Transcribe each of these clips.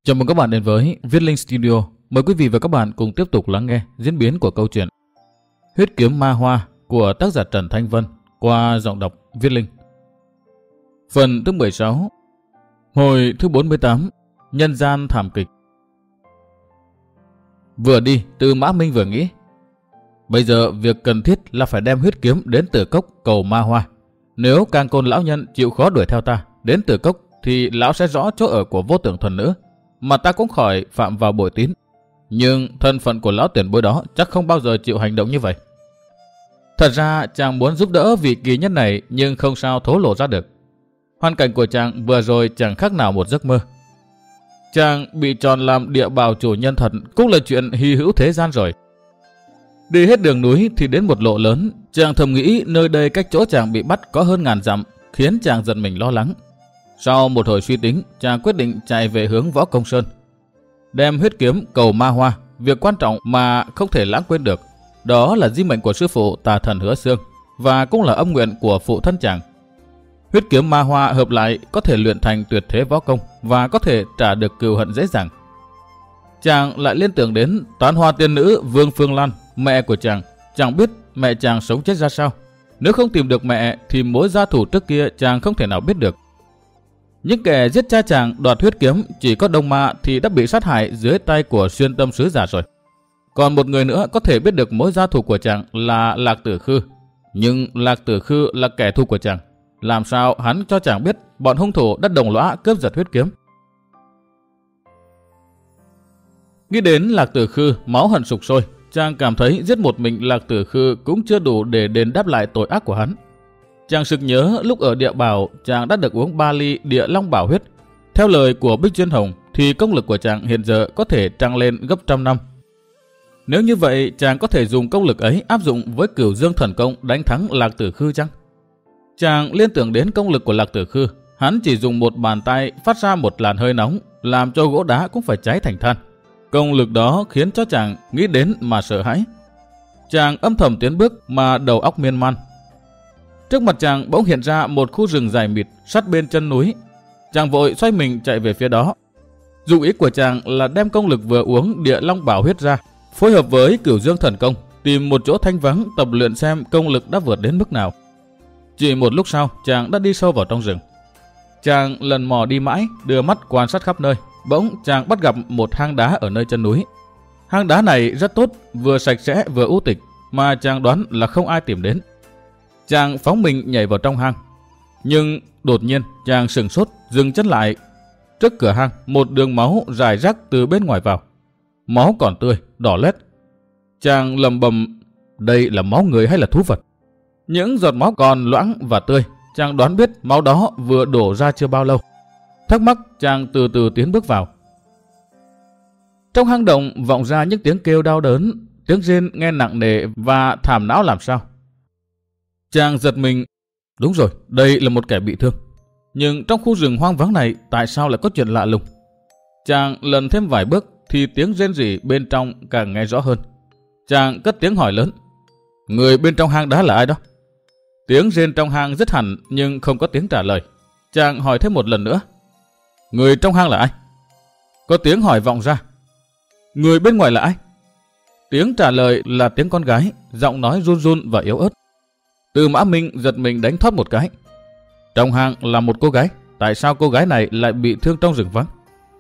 Chào mừng các bạn đến với Viết Linh Studio. Mời quý vị và các bạn cùng tiếp tục lắng nghe diễn biến của câu chuyện Huyết Kiếm Ma Hoa của tác giả Trần Thanh Vân qua giọng đọc Viết Linh. Phần thứ 16, hồi thứ 48, Nhân gian thảm kịch. Vừa đi, Tư Mã Minh vừa nghĩ, bây giờ việc cần thiết là phải đem huyết kiếm đến Tử Cốc cầu Ma Hoa. Nếu Cang Côn lão nhân chịu khó đuổi theo ta đến Tử Cốc thì lão sẽ rõ chỗ ở của Vô Tưởng Thuần Nữ, mà ta cũng khỏi phạm vào bội tín. Nhưng thân phận của lão tiền bối đó chắc không bao giờ chịu hành động như vậy. Thật ra chàng muốn giúp đỡ vị kỳ nhân này, nhưng không sao thổ lộ ra được. Hoàn cảnh của chàng vừa rồi chẳng khác nào một giấc mơ. Chàng bị chọn làm địa bào chủ nhân thật cũng là chuyện hy hữu thế gian rồi. Đi hết đường núi thì đến một lộ lớn, chàng thầm nghĩ nơi đây cách chỗ chàng bị bắt có hơn 1000 dặm, khiến chàng giật mình lo lắng. Sau một hồi suy tính, chàng quyết định chạy về hướng Võ Công Sơn. Đem huyết kiếm cầu Ma Hoa, việc quan trọng mà không thể lãng quên được, đó là di mệnh của sư phụ Tà Thần Hứa Xương, và cũng là âm nguyện của phụ thân chàng. Huyết kiếm Ma Hoa hợp lại có thể luyện thành tuyệt thế võ công và có thể trả được cừu hận dễ dàng. Chàng lại liên tưởng đến Toán Hoa tiên nữ Vương Phương Lan, mẹ của chàng. Chàng biết mẹ chàng sống chết ra sao. Nếu không tìm được mẹ thì mối gia thủ trước kia chàng không thể nào biết được. Những kẻ giết cha chàng đoạt huyết kiếm chỉ có Đông Ma thì đã bị sát hại dưới tay của Xuyên Tâm Sứ Giả rồi. Còn một người nữa có thể biết được mối gia thủ của chàng là Lạc Tử Khư. Nhưng Lạc Tử Khư là kẻ thù của chàng. Làm sao hắn cho chàng biết bọn hung thủ đã đồng lõa cướp giật huyết kiếm? Nghĩ đến Lạc Tử Khư, máu hận sục sôi. Chàng cảm thấy giết một mình Lạc Tử Khư cũng chưa đủ để đền đáp lại tội ác của hắn. Chàng sực nhớ lúc ở địa bảo chàng đã được uống 3 ly địa long bảo huyết. Theo lời của Bích Duyên Hồng thì công lực của chàng hiện giờ có thể tăng lên gấp 100 năm. Nếu như vậy chàng có thể dùng công lực ấy áp dụng với Cửu Dương Thần Công đánh thắng Lạc Tử Khư chăng? Chàng liên tưởng đến công lực của Lạc Tử Khư. Hắn chỉ dùng một bàn tay phát ra một làn hơi nóng, làm cho gỗ đá cũng phải cháy thành than. Công lực đó khiến cho chàng nghĩ đến mà sợ hãi. Chàng âm thầm tiến bước mà đầu óc miên man. Trước mặt chàng bỗng hiện ra một khu rừng dài mịt sát bên chân núi. Chàng vội xoay mình chạy về phía đó. Dụng ý của chàng là đem công lực vừa uống địa long bảo huyết ra, phối hợp với Cửu Dương Thần Công, tìm một chỗ thanh vắng tập luyện xem công lực đã vượt đến mức nào. Chỉ một lúc sau, chàng đã đi sâu vào trong rừng. Chàng lần mò đi mãi, đưa mắt quan sát khắp nơi. Bỗng chàng bắt gặp một hang đá ở nơi chân núi. Hang đá này rất tốt, vừa sạch sẽ vừa u tịch, mà chàng đoán là không ai tìm đến. Chàng phóng mình nhảy vào trong hang. Nhưng đột nhiên chàng sửng sốt, dừng chân lại. Trước cửa hang, một đường máu rải rác từ bên ngoài vào. Máu còn tươi, đỏ loét. Chàng lầm bầm, đây là máu người hay là thú vật? Những giọt máu còn loãng và tươi. Chàng đoán biết máu đó vừa đổ ra chưa bao lâu. Thắc mắc, chàng từ từ tiến bước vào. Trong hang động vọng ra những tiếng kêu đau đớn, tiếng rên nghe nặng nề và thảm não làm sao. Chàng giật mình. Đúng rồi, đây là một kẻ bị thương. Nhưng trong khu rừng hoang vắng này tại sao lại có chuyện lạ lùng? Chàng lần thêm vài bước thì tiếng rên rỉ bên trong càng nghe rõ hơn. Chàng cất tiếng hỏi lớn, người bên trong hang đá là ai đó? Tiếng rên trong hang dứt hẳn nhưng không có tiếng trả lời. Chàng hỏi thêm một lần nữa, người trong hang là ai? Có tiếng hỏi vọng ra, người bên ngoài là ai? Tiếng trả lời là tiếng con gái, giọng nói run run và yếu ớt. Tư Mã Minh giật mình đánh thoát một cái. Trong hang là một cô gái, tại sao cô gái này lại bị thương trong rừng vắng?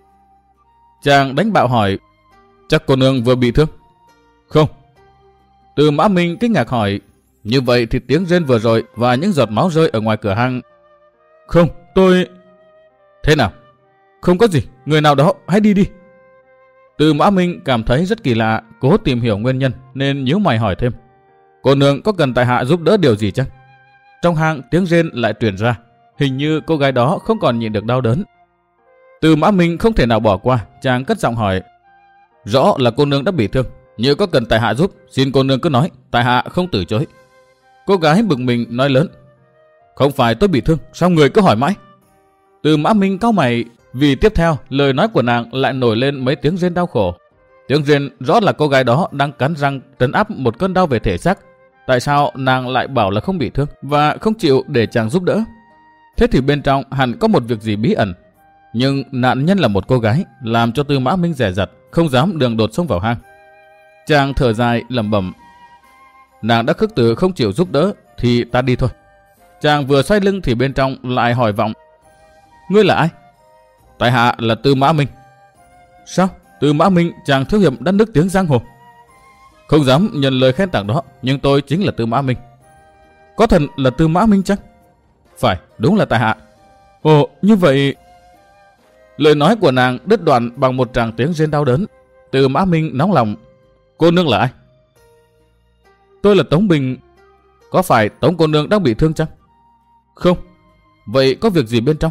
Chàng đánh bạo hỏi, chắc cô nương vừa bị thương? Không. Tư Mã Minh kinh ngạc hỏi, như vậy thì tiếng rên vừa rồi và những giọt máu rơi ở ngoài cửa hang. Không, tôi... Thế nào? Không có gì, người nào đó, hãy đi đi. Tư Mã Minh cảm thấy rất kỳ lạ, cố tìm hiểu nguyên nhân nên nhíu mày hỏi thêm, cô nương có cần tại hạ giúp đỡ điều gì chăng? Trong hang tiếng rên lại truyền ra, hình như cô gái đó không còn nhịn được đau đớn. Tư Mã Minh không thể nào bỏ qua, chàng cất giọng hỏi, rõ là cô nương đã bị thương, như có cần tại hạ giúp, xin cô nương cứ nói, tại hạ không từ chối. Cô gái bực mình nói lớn, không phải tôi bị thương, sao người cứ hỏi mãi? Tư Mã Minh cau mày, vì tiếp theo lời nói của nàng lại nổi lên mấy tiếng rên đau khổ. Tiếng rên rõ là cô gái đó đang cắn răng trấn áp một cơn đau về thể xác. Tại sao nàng lại bảo là không bị thương và không chịu để chàng giúp đỡ? Thế thì bên trong hẳn có một việc gì bí ẩn. Nhưng nạn nhân là một cô gái, làm cho Tư Mã Minh dè dặt, không dám đường đột xông vào hang. Chàng thở dài lẩm bẩm: nàng đã khước từ không chịu giúp đỡ thì ta đi thôi. Chàng vừa xoay lưng thì bên trong lại hỏi vọng: ngươi là ai? Tại hạ là Tư Mã Minh. Sao? Tư Mã Minh, chàng thiếu hiệp đã nức tiếng giang hồ. Không dám nhận lời khen tặng đó, nhưng tôi chính là Tư Mã Minh. Có thần là Tư Mã Minh chăng? Phải, đúng là tại hạ. Ồ, như vậy... Lời nói của nàng đứt đoạn bằng một tràng tiếng rên đau đớn. Tư Mã Minh nóng lòng: cô nương là ai? Tôi là Tống Bình. Có phải Tống cô nương đang bị thương chăng? Không. Vậy có việc gì bên trong?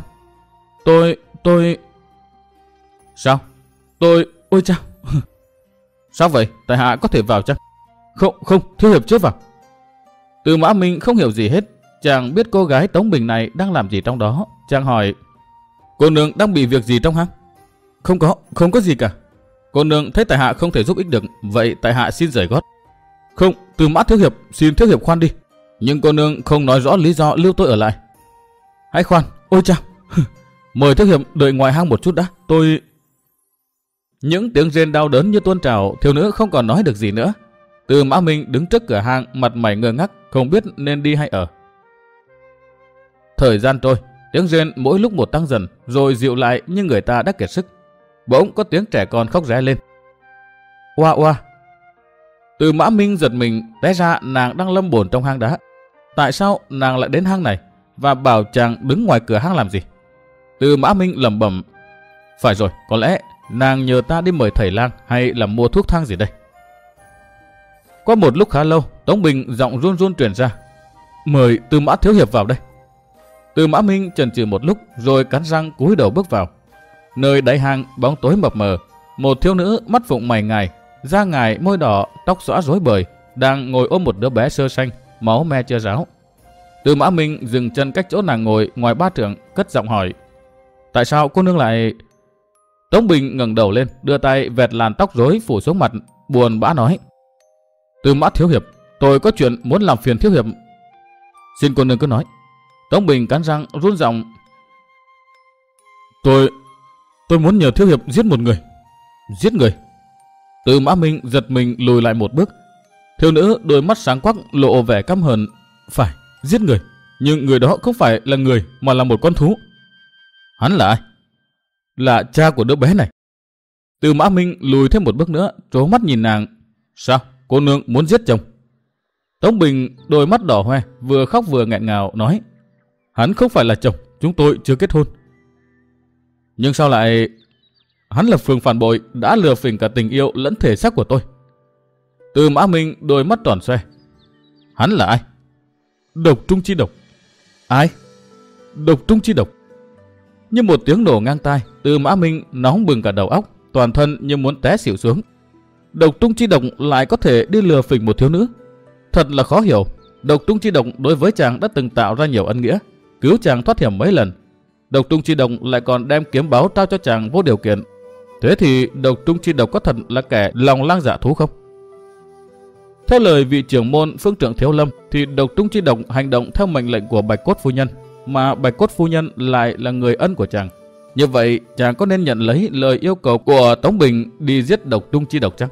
Tôi... Sao? Ôi chao. Sao vậy? Tại hạ có thể vào chăng? Không, thiếu hiệp chưa vào. Tư Mã Minh không hiểu gì hết. Chàng biết cô gái Tống Bình này đang làm gì trong đó. Chàng hỏi: cô nương đang bị việc gì trong hang? Không có gì cả. Cô nương thấy tại hạ không thể giúp ích được, vậy tại hạ xin rời gót. Không, Tư Mã thiếu hiệp, xin thiếu hiệp khoan đi. Nhưng cô nương không nói rõ lý do lưu tôi ở lại. Hãy khoan, ôi chao. Mời thiếu hiệp đợi ngoài hang một chút đã, tôi... Những tiếng rên đau đớn như tuôn trào, thiếu nữ không còn nói được gì nữa. Tư Mã Minh đứng trước cửa hang, mặt mày ngơ ngác, không biết nên đi hay ở. Thời gian trôi, tiếng rên mỗi lúc một tăng dần, rồi dịu lại như người ta đã kiệt sức. Bỗng có tiếng trẻ con khóc ré lên: oa oa. Tư Mã Minh giật mình, té ra nàng đang lâm bồn trong hang đá. Tại sao nàng lại đến hang này và bảo chàng đứng ngoài cửa hang làm gì? Tư Mã Minh lẩm bẩm: phải rồi, có lẽ nàng nhờ ta đi mời thầy lang hay là mua thuốc thang gì đây. Qua một lúc khá lâu, Tống Bình giọng run run truyền ra: mời Tư Mã thiếu hiệp vào đây. Tư Mã Minh chần chừ một lúc rồi cắn răng cúi đầu bước vào. Nơi đáy hang bóng tối mập mờ, một thiếu nữ mắt phụng mày ngài, da ngài môi đỏ, tóc xõa rối bời, đang ngồi ôm một đứa bé sơ sanh, máu me chưa ráo. Tư Mã Minh dừng chân cách chỗ nàng ngồi ngoài ba trượng, cất giọng hỏi: tại sao cô nương lại... Tống Bình ngẩng đầu lên, đưa tay vẹt làn tóc rối phủ xuống mặt, buồn bã nói: Tư Mã thiếu hiệp, tôi có chuyện muốn làm phiền thiếu hiệp. Xin cô nương cứ nói. Tống Bình cắn răng run giọng: Tôi muốn nhờ thiếu hiệp giết một người. Giết người? Tư Mã Minh giật mình lùi lại một bước. Thiếu nữ đôi mắt sáng quắc lộ vẻ căm hờn: phải, giết người, nhưng người đó không phải là người mà là một con thú. Hắn là ai? Là cha của đứa bé này. Tư Mã Minh lùi thêm một bước nữa, trố mắt nhìn nàng: sao, cô nương muốn giết chồng? Tống Bình đôi mắt đỏ hoe, vừa khóc vừa nghẹn ngào nói: hắn không phải là chồng, chúng tôi chưa kết hôn. Nhưng sao lại... Hắn là phường phản bội, đã lừa phỉnh cả tình yêu lẫn thể xác của tôi. Tư Mã Minh đôi mắt tròn xoe: hắn là ai? Độc Trung Chi Độc. Ai? Độc Trung Chi Độc. Như một tiếng nổ ngang tai, Tư Mã Minh nóng bừng cả đầu óc, toàn thân như muốn té xỉu xuống. Độc Trung Chi Độc lại có thể đi lừa phỉnh một thiếu nữ. Thật là khó hiểu. Độc Trung Chi Độc đối với chàng đã từng tạo ra nhiều ân nghĩa, cứu chàng thoát hiểm mấy lần. Độc Trung Chi Độc lại còn đem kiếm báu trao cho chàng vô điều kiện. Thế thì Độc Trung Chi Độc có thật là kẻ lòng lang dạ thú không? Theo lời vị trưởng môn Phương Trượng Thiếu Lâm thì Độc Trung Chi Độc hành động theo mệnh lệnh của Bạch Cốt phu nhân, mà Bạch Cốt phu nhân lại là người ân của chàng. Như vậy chàng có nên nhận lấy lời yêu cầu của Tống Bình đi giết Độc Trung Chi Độc chăng?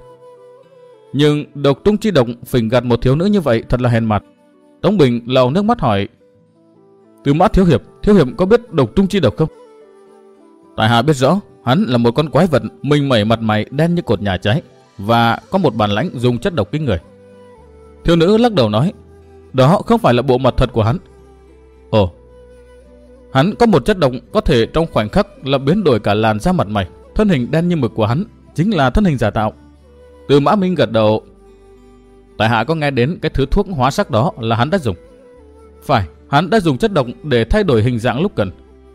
Nhưng Độc Trung Chi Độc phỉnh gạt một thiếu nữ như vậy thật là hèn mặt. Tống Bình lau nước mắt hỏi: Tư Mã thiếu hiệp có biết Độc Trung Chi Độc không? Tại hạ biết rõ, hắn là một con quái vật mình mẩy mặt mày đen như cột nhà cháy và có một bản lãnh dùng chất độc kinh người. Thiếu nữ lắc đầu nói: đó không phải là bộ mặt thật của hắn. Ồ, hắn có một chất độc có thể trong khoảnh khắc là biến đổi cả làn da mặt mày. Thân hình đen như mực của hắn chính là thân hình giả tạo. Tư Mã Minh gật đầu: tại hạ có nghe đến cái thứ thuốc hóa sắc đó là hắn đã dùng. Phải, hắn đã dùng chất độc để thay đổi hình dạng lúc cần.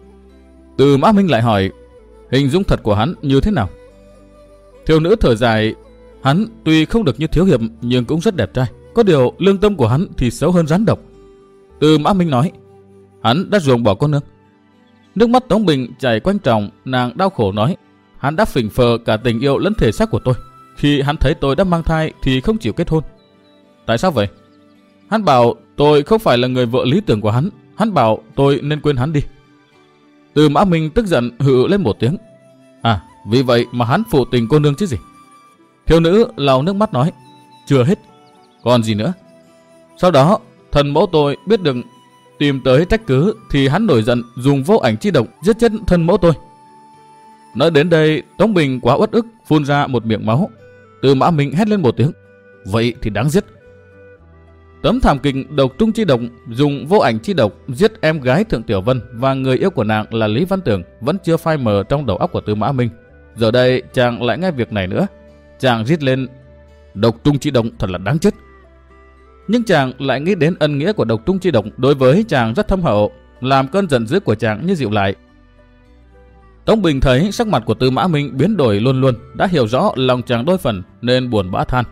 Tư Mã Minh lại hỏi: hình dung thật của hắn như thế nào? Thiếu nữ thở dài: hắn tuy không được như thiếu hiệp nhưng cũng rất đẹp trai. Có điều lương tâm của hắn thì xấu hơn rắn độc. Tư Mã Minh nói: hắn đã ruồng bỏ cô nương. Nước mắt Tống Bình chảy quanh tròng, nàng đau khổ nói: hắn đã phỉnh phờ cả tình yêu lẫn thể xác của tôi. Khi hắn thấy tôi đã mang thai thì không chịu kết hôn. Tại sao vậy? Hắn bảo tôi không phải là người vợ lý tưởng của hắn. Hắn bảo tôi nên quên hắn đi. Từ Mã Minh tức giận hự lên một tiếng. À, vì vậy mà hắn phụ tình cô nương chứ gì. Thiếu nữ lau nước mắt nói, chưa hết, còn gì nữa. Sau đó, thần mẫu tôi biết được tìm tới trách cứ thì hắn nổi giận dùng vô ảnh chi độc giết chết thân mẫu tôi. Nói đến đây, Tống Bình quá uất ức phun ra một miệng máu. Từ Mã Minh hét lên một tiếng, vậy thì đáng giết. Tấm thảm kịch độc trung chi độc dùng vô ảnh chi độc giết em gái Thượng Tiểu Vân và người yêu của nàng là Lý Văn Tưởng vẫn chưa phai mờ trong đầu óc của Từ Mã Minh. Giờ đây chàng lại nghe việc này nữa, chàng rít lên, độc trung chi độc thật là đáng chết. Nhưng chàng lại nghĩ đến ân nghĩa của độc trung chi độc đối với chàng rất thâm hậu, làm cơn giận dữ của chàng như dịu lại. Tống Bình thấy sắc mặt của Từ Mã Minh biến đổi luôn luôn, đã hiểu rõ lòng chàng đôi phần nên buồn bã than.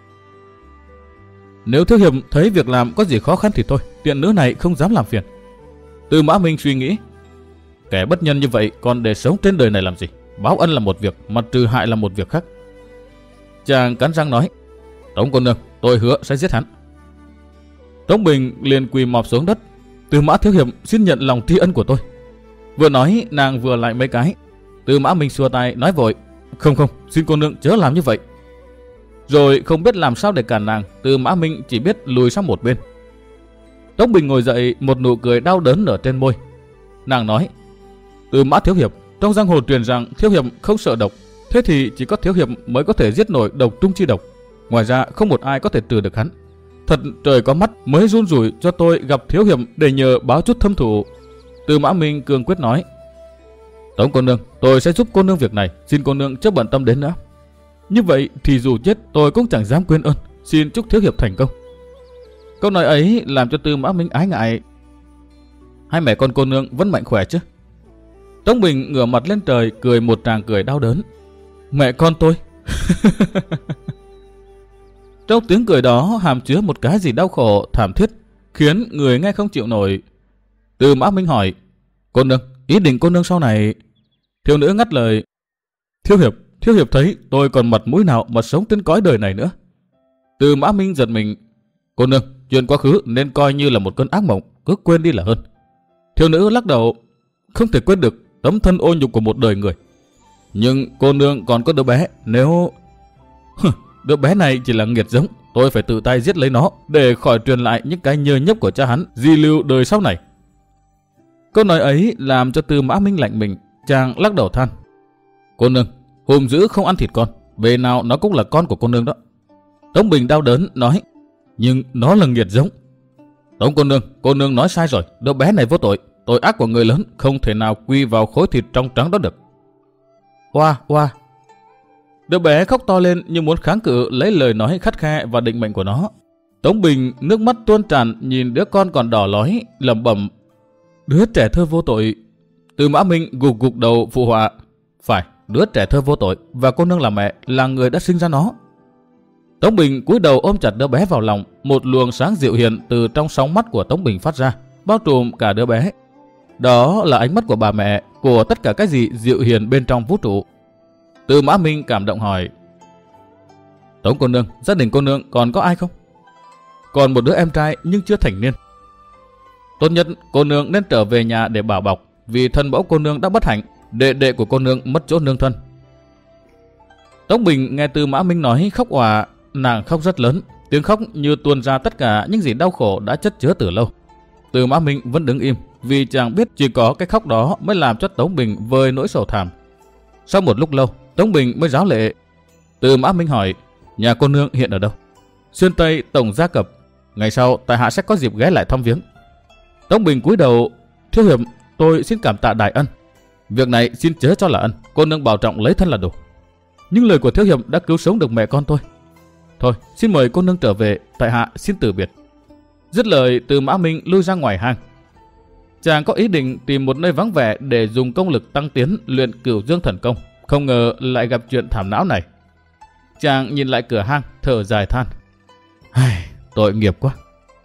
Nếu thiếu hiệp thấy việc làm có gì khó khăn thì thôi, tiện nữ này không dám làm phiền. Từ Mã Minh suy nghĩ, kẻ bất nhân như vậy còn để sống trên đời này làm gì? Báo ân là một việc, mà trừ hại là một việc khác. Chàng cắn răng nói, Tống cô nương, tôi hứa sẽ giết hắn. Tống Bình liền quỳ mọp xuống đất. Từ Mã thiếu hiệp xin nhận lòng tri ân của tôi. Vừa nói nàng vừa lại mấy cái. Từ Mã Minh xua tay nói vội, không, xin cô nương chớ làm như vậy. Rồi không biết làm sao để cản nàng, Từ Mã Minh chỉ biết lùi sang một bên. Tống Bình ngồi dậy, một nụ cười đau đớn nở trên môi. Nàng nói, Từ Mã thiếu hiệp, trong giang hồ truyền rằng thiếu hiệp không sợ độc, thế thì chỉ có thiếu hiệp mới có thể giết nổi độc trung chi độc. Ngoài ra không một ai có thể trừ được hắn. Thật trời có mắt mới run rủi cho tôi gặp thiếu hiệp để nhờ báo chút thâm thù. Từ Mã Minh cương quyết nói, Tống cô nương, tôi sẽ giúp cô nương việc này, xin cô nương chớ bận tâm đến nữa. Như vậy thì dù chết tôi cũng chẳng dám quên ơn, xin chúc thiếu hiệp thành công. Câu nói ấy làm cho Từ Mã Minh ái ngại. Hai mẹ con cô nương vẫn mạnh khỏe chứ? Tống Bình ngửa mặt lên trời cười một tràng cười đau đớn. Mẹ con tôi. Trong tiếng cười đó hàm chứa một cái gì đau khổ, thảm thiết, khiến người nghe không chịu nổi. Từ Mã Minh hỏi, cô nương, ý định cô nương sau này? Thiếu nữ ngắt lời, thiếu hiệp thấy tôi còn mặt mũi nào mà sống trên cõi đời này nữa. Từ Mã Minh giật mình, cô nương, chuyện quá khứ nên coi như là một cơn ác mộng, cứ quên đi là hơn. Thiếu nữ lắc đầu, không thể quên được tấm thân ô nhục của một đời người. Nhưng cô nương còn có đứa bé, nếu... Đứa bé này chỉ là nghiệt giống, tôi phải tự tay giết lấy nó để khỏi truyền lại những cái nhơ nhớp của cha hắn di lưu đời sau này. Câu nói ấy làm cho Từ Mã Minh lạnh mình, chàng lắc đầu than, cô nương, hùm dữ không ăn thịt con, bề nào nó cũng là con của cô nương đó. Tống Bình đau đớn nói, nhưng nó là nghiệt giống. Tống cô nương nói sai rồi, đứa bé này vô tội, tội ác của người lớn không thể nào quy vào khối thịt trong trắng đó được. Oa. Đứa bé khóc to lên như muốn kháng cự lấy lời nói khắt khe và định mệnh của nó. Tống Bình nước mắt tuôn tràn nhìn đứa con còn đỏ lói, lẩm bẩm, đứa trẻ thơ vô tội. Từ Mã Minh gục gục đầu phụ họa, phải, đứa trẻ thơ vô tội và cô nương là mẹ, là người đã sinh ra nó. Tống Bình cúi đầu ôm chặt đứa bé vào lòng, một luồng sáng dịu hiền từ trong sóng mắt của Tống Bình phát ra, bao trùm cả đứa bé. Đó là ánh mắt của bà mẹ, của tất cả cái gì dịu hiền bên trong vũ trụ. Từ Mã Minh cảm động hỏi, Tống cô nương, gia đình cô nương còn có ai không? Còn một đứa em trai nhưng chưa thành niên. Tốt nhất cô nương nên trở về nhà để bảo bọc, vì thân mẫu cô nương đã bất hạnh, đệ của cô nương mất chỗ nương thân. Tống Bình nghe Từ Mã Minh nói khóc òa, nàng khóc rất lớn, tiếng khóc như tuôn ra tất cả những gì đau khổ đã chất chứa từ lâu. Từ Mã Minh vẫn đứng im, vì chàng biết chỉ có cái khóc đó mới làm cho Tống Bình vơi nỗi sầu thảm. Sau một lúc lâu, Tống Bình mới ráo lệ. Từ Mã Minh hỏi, nhà cô nương hiện ở đâu? Xuyên Tây Tổng Gia Cập, ngày sau tại hạ sẽ có dịp ghé lại thăm viếng. Tống Bình cúi đầu, thiếu hiệp, tôi xin cảm tạ đại ân. Việc này xin chớ cho là ân, cô nương bảo trọng lấy thân là đủ. Nhưng lời của thiếu hiệp đã cứu sống được mẹ con tôi. Thôi, xin mời cô nương trở về, tại hạ xin từ biệt. Dứt lời, Từ Mã Minh lui ra ngoài hang. Chàng có ý định tìm một nơi vắng vẻ để dùng công lực tăng tiến luyện Cửu Dương Thần Công, không ngờ lại gặp chuyện thảm não này. Chàng nhìn lại cửa hang, thở dài than, tội nghiệp quá.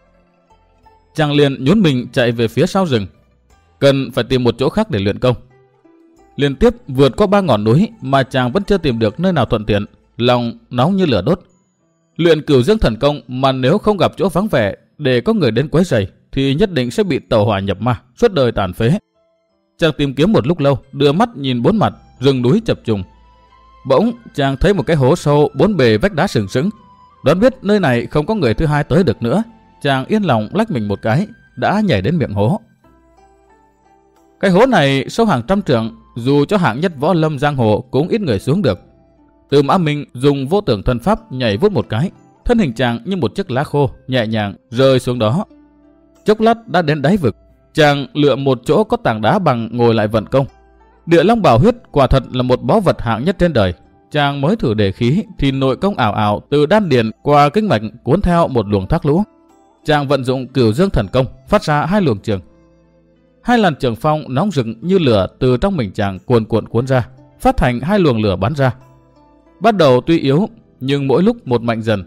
Chàng liền nhún mình chạy về phía sau rừng, cần phải tìm một chỗ khác để luyện công. Liên tiếp vượt qua 3 ngọn núi mà chàng vẫn chưa tìm được nơi nào thuận tiện, lòng nóng như lửa đốt. Luyện Cửu Dương Thần Công mà nếu không gặp chỗ vắng vẻ để có người đến quấy rầy thì nhất định sẽ bị tẩu hỏa nhập ma, suốt đời tàn phế. Chàng tìm kiếm một lúc lâu, đưa mắt nhìn bốn mặt, rừng núi chập trùng. Bỗng chàng thấy một cái hố sâu bốn bề vách đá sừng sững. Đoán biết nơi này không có người thứ hai tới được nữa, chàng yên lòng lách mình một cái, đã nhảy đến miệng hố. Cái hố này sâu hàng trăm trượng, dù cho hạng nhất võ lâm giang hồ cũng ít người xuống được. Từ Mã Minh dùng vô tưởng thân pháp nhảy vút một cái, thân hình chàng như một chiếc lá khô nhẹ nhàng rơi xuống đó. Chốc lát đã đến đáy vực, chàng lựa một chỗ có tảng đá bằng ngồi lại vận công. Địa Long Bảo Huyết quả thật là một báu vật hạng nhất trên đời. Chàng mới thử đề khí thì nội công ảo ảo từ đan điền qua kinh mạch cuốn theo một luồng thác lũ. Chàng vận dụng Cửu Dương thần công phát ra hai luồng trường. Hai làn trường phong nóng rực như lửa từ trong mình chàng cuồn cuộn cuốn ra, phát thành hai luồng lửa bắn ra. Bắt đầu tuy yếu nhưng mỗi lúc một mạnh dần.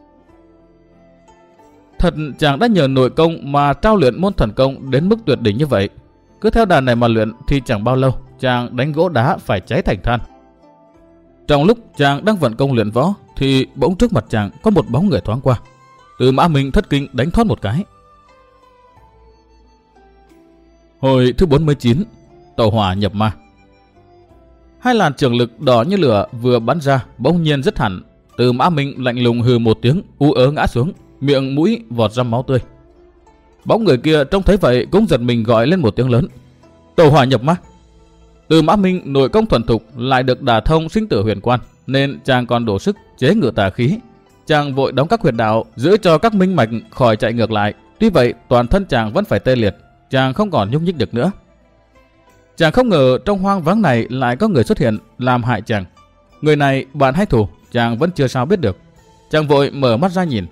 Thật chàng đã nhờ nội công mà trao luyện môn thần công đến mức tuyệt đỉnh như vậy. Cứ theo đà này mà luyện thì chẳng bao lâu chàng đánh gỗ đá phải cháy thành than. Trong lúc chàng đang vận công luyện võ thì bỗng trước mặt chàng có một bóng người thoáng qua. Từ Mã Minh thất kinh đánh thoát một cái. Hồi thứ 49, tẩu hỏa nhập ma. Hai làn trường lực đỏ như lửa vừa bắn ra bỗng nhiên dứt hẳn. Từ Mã Minh lạnh lùng hừ một tiếng, u ớ ngã xuống, miệng mũi vọt ra máu tươi. Bóng người kia trông thấy vậy cũng giật mình gọi lên một tiếng lớn. Tẩu hỏa nhập ma. Từ Mã Minh nội công thuần thục lại được đả thông sinh tử huyền quan, nên chàng còn đổ sức chế ngự tà khí. Chàng vội đóng các huyệt đạo, giữ cho các minh mạch khỏi chạy ngược lại. Tuy vậy toàn thân chàng vẫn phải tê liệt, chàng không còn nhúc nhích được nữa. Chàng không ngờ trong hoang vắng này lại có người xuất hiện làm hại chàng. Người này bạn hay thù, chàng vẫn chưa sao biết được. Chàng vội mở mắt ra nhìn.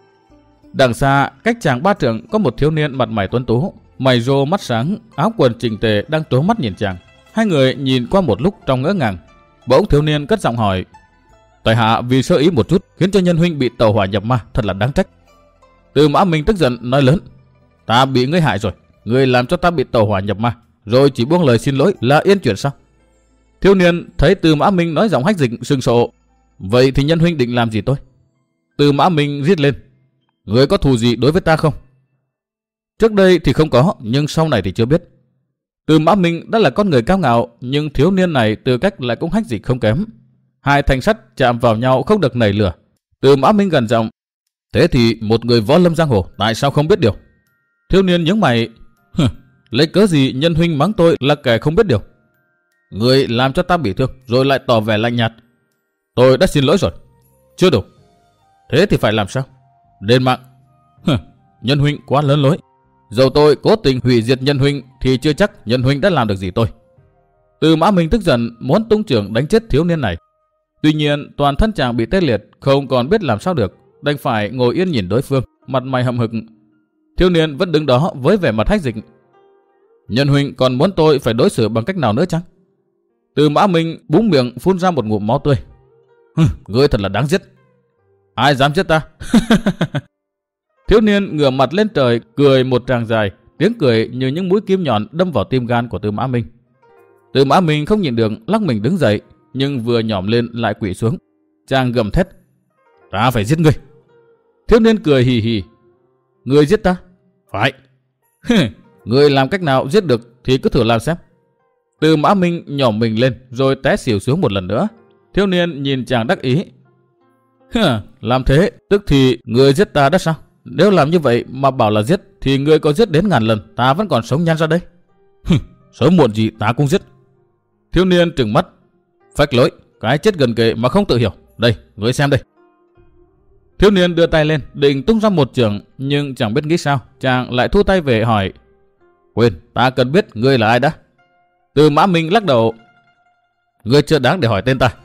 Đằng xa cách chàng 3 trượng có một thiếu niên mặt mày tuấn tú, mày rô mắt sáng, áo quần chỉnh tề đang trố mắt nhìn chàng. Hai người nhìn qua một lúc trong ngỡ ngàng. Bỗng thiếu niên cất giọng hỏi: tại hạ vì sơ ý một chút khiến cho nhân huynh bị tẩu hỏa nhập ma, thật là đáng trách. Từ Mã Minh tức giận nói lớn: ta bị ngươi hại rồi, ngươi làm cho ta bị tẩu hỏa nhập ma, rồi chỉ buông lời xin lỗi là yên chuyện sao? Thiếu niên thấy Từ Mã Minh nói giọng hách dịch sừng sộ: vậy thì nhân huynh định làm gì tôi? Từ Mã Minh rít lên: ngươi có thù gì đối với ta không? Trước đây thì không có, nhưng sau này thì chưa biết. Từ Mã Minh đã là con người cao ngạo, nhưng thiếu niên này tư cách lại cũng hách dịch không kém. Hai thanh sắt chạm vào nhau không được nảy lửa. Từ Mã Minh gần giọng: thế thì một người võ lâm giang hồ tại sao không biết điều? Thiếu niên nhướng mày: lấy cớ gì nhân huynh mắng tôi là kẻ không biết điều? Người làm cho ta bị thương rồi lại tỏ vẻ lạnh nhạt. Tôi đã xin lỗi rồi. Chưa đủ. Thế thì phải làm sao? Đền mạng. Nhân huynh quá lớn lối. Dẫu tôi cố tình hủy diệt nhân huynh thì chưa chắc nhân huynh đã làm được gì tôi. Từ Mã Minh tức giận muốn tung chưởng đánh chết thiếu niên này. Tuy nhiên toàn thân chàng bị tê liệt, không còn biết làm sao được, đành phải ngồi yên nhìn đối phương, mặt mày hậm hực. Thiếu niên vẫn đứng đó với vẻ mặt hách dịch. Nhân huynh còn muốn tôi phải đối xử bằng cách nào nữa chăng? Từ Mã Minh búng miệng phun ra một ngụm máu tươi. Ngươi thật là đáng giết. Ai dám giết ta? Thiếu niên ngửa mặt lên trời cười một tràng dài, tiếng cười như những mũi kim nhọn đâm vào tim gan của Từ Mã Minh. Từ Mã Minh không nhìn được, lắc mình đứng dậy, nhưng vừa nhỏm lên lại quỵ xuống. Chàng gầm thét: ta phải giết ngươi. Thiếu niên cười hì hì: ngươi giết ta? Phải. Ngươi làm cách nào giết được thì cứ thử làm xem. Từ Mã Minh nhỏm mình lên rồi té xỉu xuống một lần nữa. Thiếu niên nhìn chàng đắc ý: làm thế tức thì ngươi giết ta đó sao? Nếu làm như vậy mà bảo là giết thì ngươi có giết đến ngàn lần ta vẫn còn sống nhanh ra đây. Sớm muộn gì ta cũng giết. Thiếu niên trừng mắt: phách lối, cái chết gần kề mà không tự hiểu. Đây, ngươi xem đây. Thiếu niên đưa tay lên định tung ra một chưởng, nhưng chẳng biết nghĩ sao chàng lại thu tay về hỏi: quên, ta cần biết ngươi là ai đã. Từ Mã Minh lắc đầu: ngươi chưa đáng để hỏi tên ta.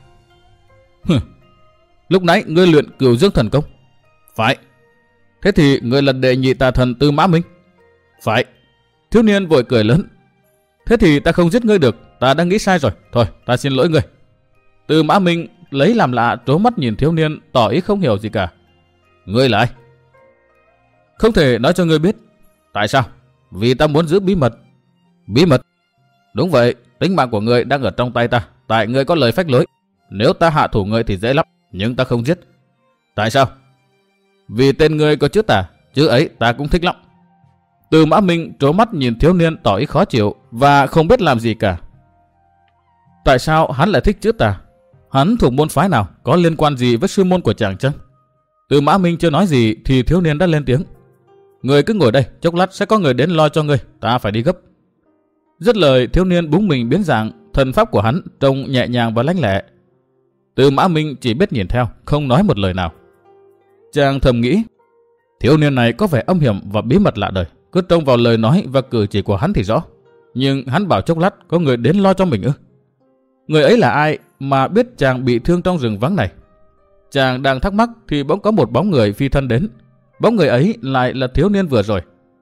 Lúc nãy ngươi luyện Cửu Dương thần công? Phải. Thế thì ngươi là đệ nhị tà thần Từ Mã Minh? Phải. Thiếu niên vội cười lớn: thế thì ta không giết ngươi được, ta đã nghĩ sai rồi. Thôi, ta xin lỗi ngươi. Từ Mã Minh lấy làm lạ trố mắt nhìn thiếu niên, tỏ ý không hiểu gì cả. Ngươi là ai? Không thể nói cho ngươi biết. Tại sao? Vì ta muốn giữ bí mật. Bí mật? Đúng vậy, tính mạng của ngươi đang ở trong tay ta. Tại ngươi có lời phách lối. Nếu ta hạ thủ ngươi thì dễ lắm, nhưng ta không giết. Tại sao? Vì tên ngươi có chữ Tà, chữ ấy ta cũng thích lắm. Từ Mã Minh trố mắt nhìn thiếu niên tỏ ý khó chịu và không biết làm gì cả. Tại sao hắn lại thích chữ Tà? Hắn thuộc môn phái nào, có liên quan gì với sư môn của chàng chăng? Từ Mã Minh chưa nói gì thì thiếu niên đã lên tiếng. Người cứ ngồi đây, chốc lát sẽ có người đến lo cho ngươi, ta phải đi gấp. Dứt lời, thiếu niên búng mình biến dạng, thần pháp của hắn trông nhẹ nhàng và lanh lẹ. Từ Mã Minh chỉ biết nhìn theo, không nói một lời nào. Chàng thầm nghĩ, thiếu niên này có vẻ âm hiểm và bí mật lạ đời, cứ trông vào lời nói và cử chỉ của hắn thì rõ. Nhưng hắn bảo chốc lát có người đến lo cho mình ư? Người ấy là ai mà biết chàng bị thương trong rừng vắng này? Chàng đang thắc mắc thì bỗng có một bóng người phi thân đến. Bóng người ấy lại là thiếu niên vừa rồi.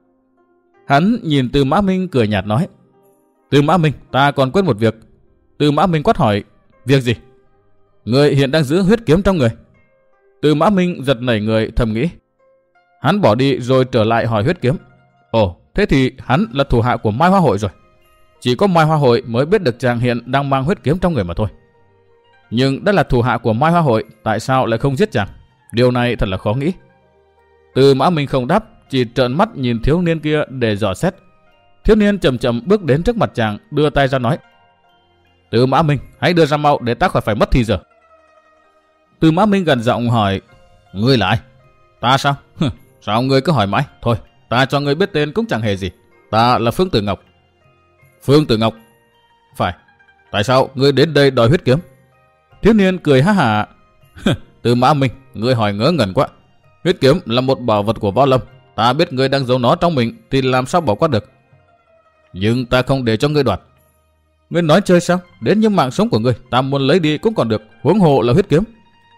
Hắn nhìn Từ Mã Minh cười nhạt nói, Từ Mã Minh, ta còn quên một việc. Từ Mã Minh quát hỏi, việc gì? Người hiện đang giữ huyết kiếm trong người. Từ Mã Minh giật nảy người thầm nghĩ. Hắn bỏ đi rồi trở lại hỏi huyết kiếm. Ồ, thế thì hắn là thủ hạ của Mai Hoa Hội rồi. Chỉ có Mai Hoa Hội mới biết được chàng hiện đang mang huyết kiếm trong người mà thôi. Nhưng đã là thủ hạ của Mai Hoa Hội, tại sao lại không giết chàng? Điều này thật là khó nghĩ. Từ Mã Minh không đáp, chỉ trợn mắt nhìn thiếu niên kia để dò xét. Thiếu niên chậm chậm bước đến trước mặt chàng, đưa tay ra nói, Từ Mã Minh, hãy đưa ra mau để ta khỏi phải mất thì giờ. Từ Mã Minh gần giọng hỏi, ngươi là ai? Ta sao? Sao ngươi cứ hỏi mãi? Thôi, ta cho ngươi biết tên cũng chẳng hề gì. Ta là Phương Tử Ngọc. Phương Tử Ngọc? Phải. Tại sao ngươi đến đây đòi huyết kiếm? Thiếu niên cười ha hả. Từ Mã Minh, ngươi hỏi ngớ ngẩn quá. Huyết kiếm là một bảo vật của Võ Lâm. Ta biết ngươi đang giấu nó trong mình thì làm sao bỏ qua được. Nhưng ta không để cho ngươi đoạt. Ngươi nói chơi sao? Đến những mạng sống của ngươi, ta muốn lấy đi cũng còn được, huống hồ là huyết kiếm.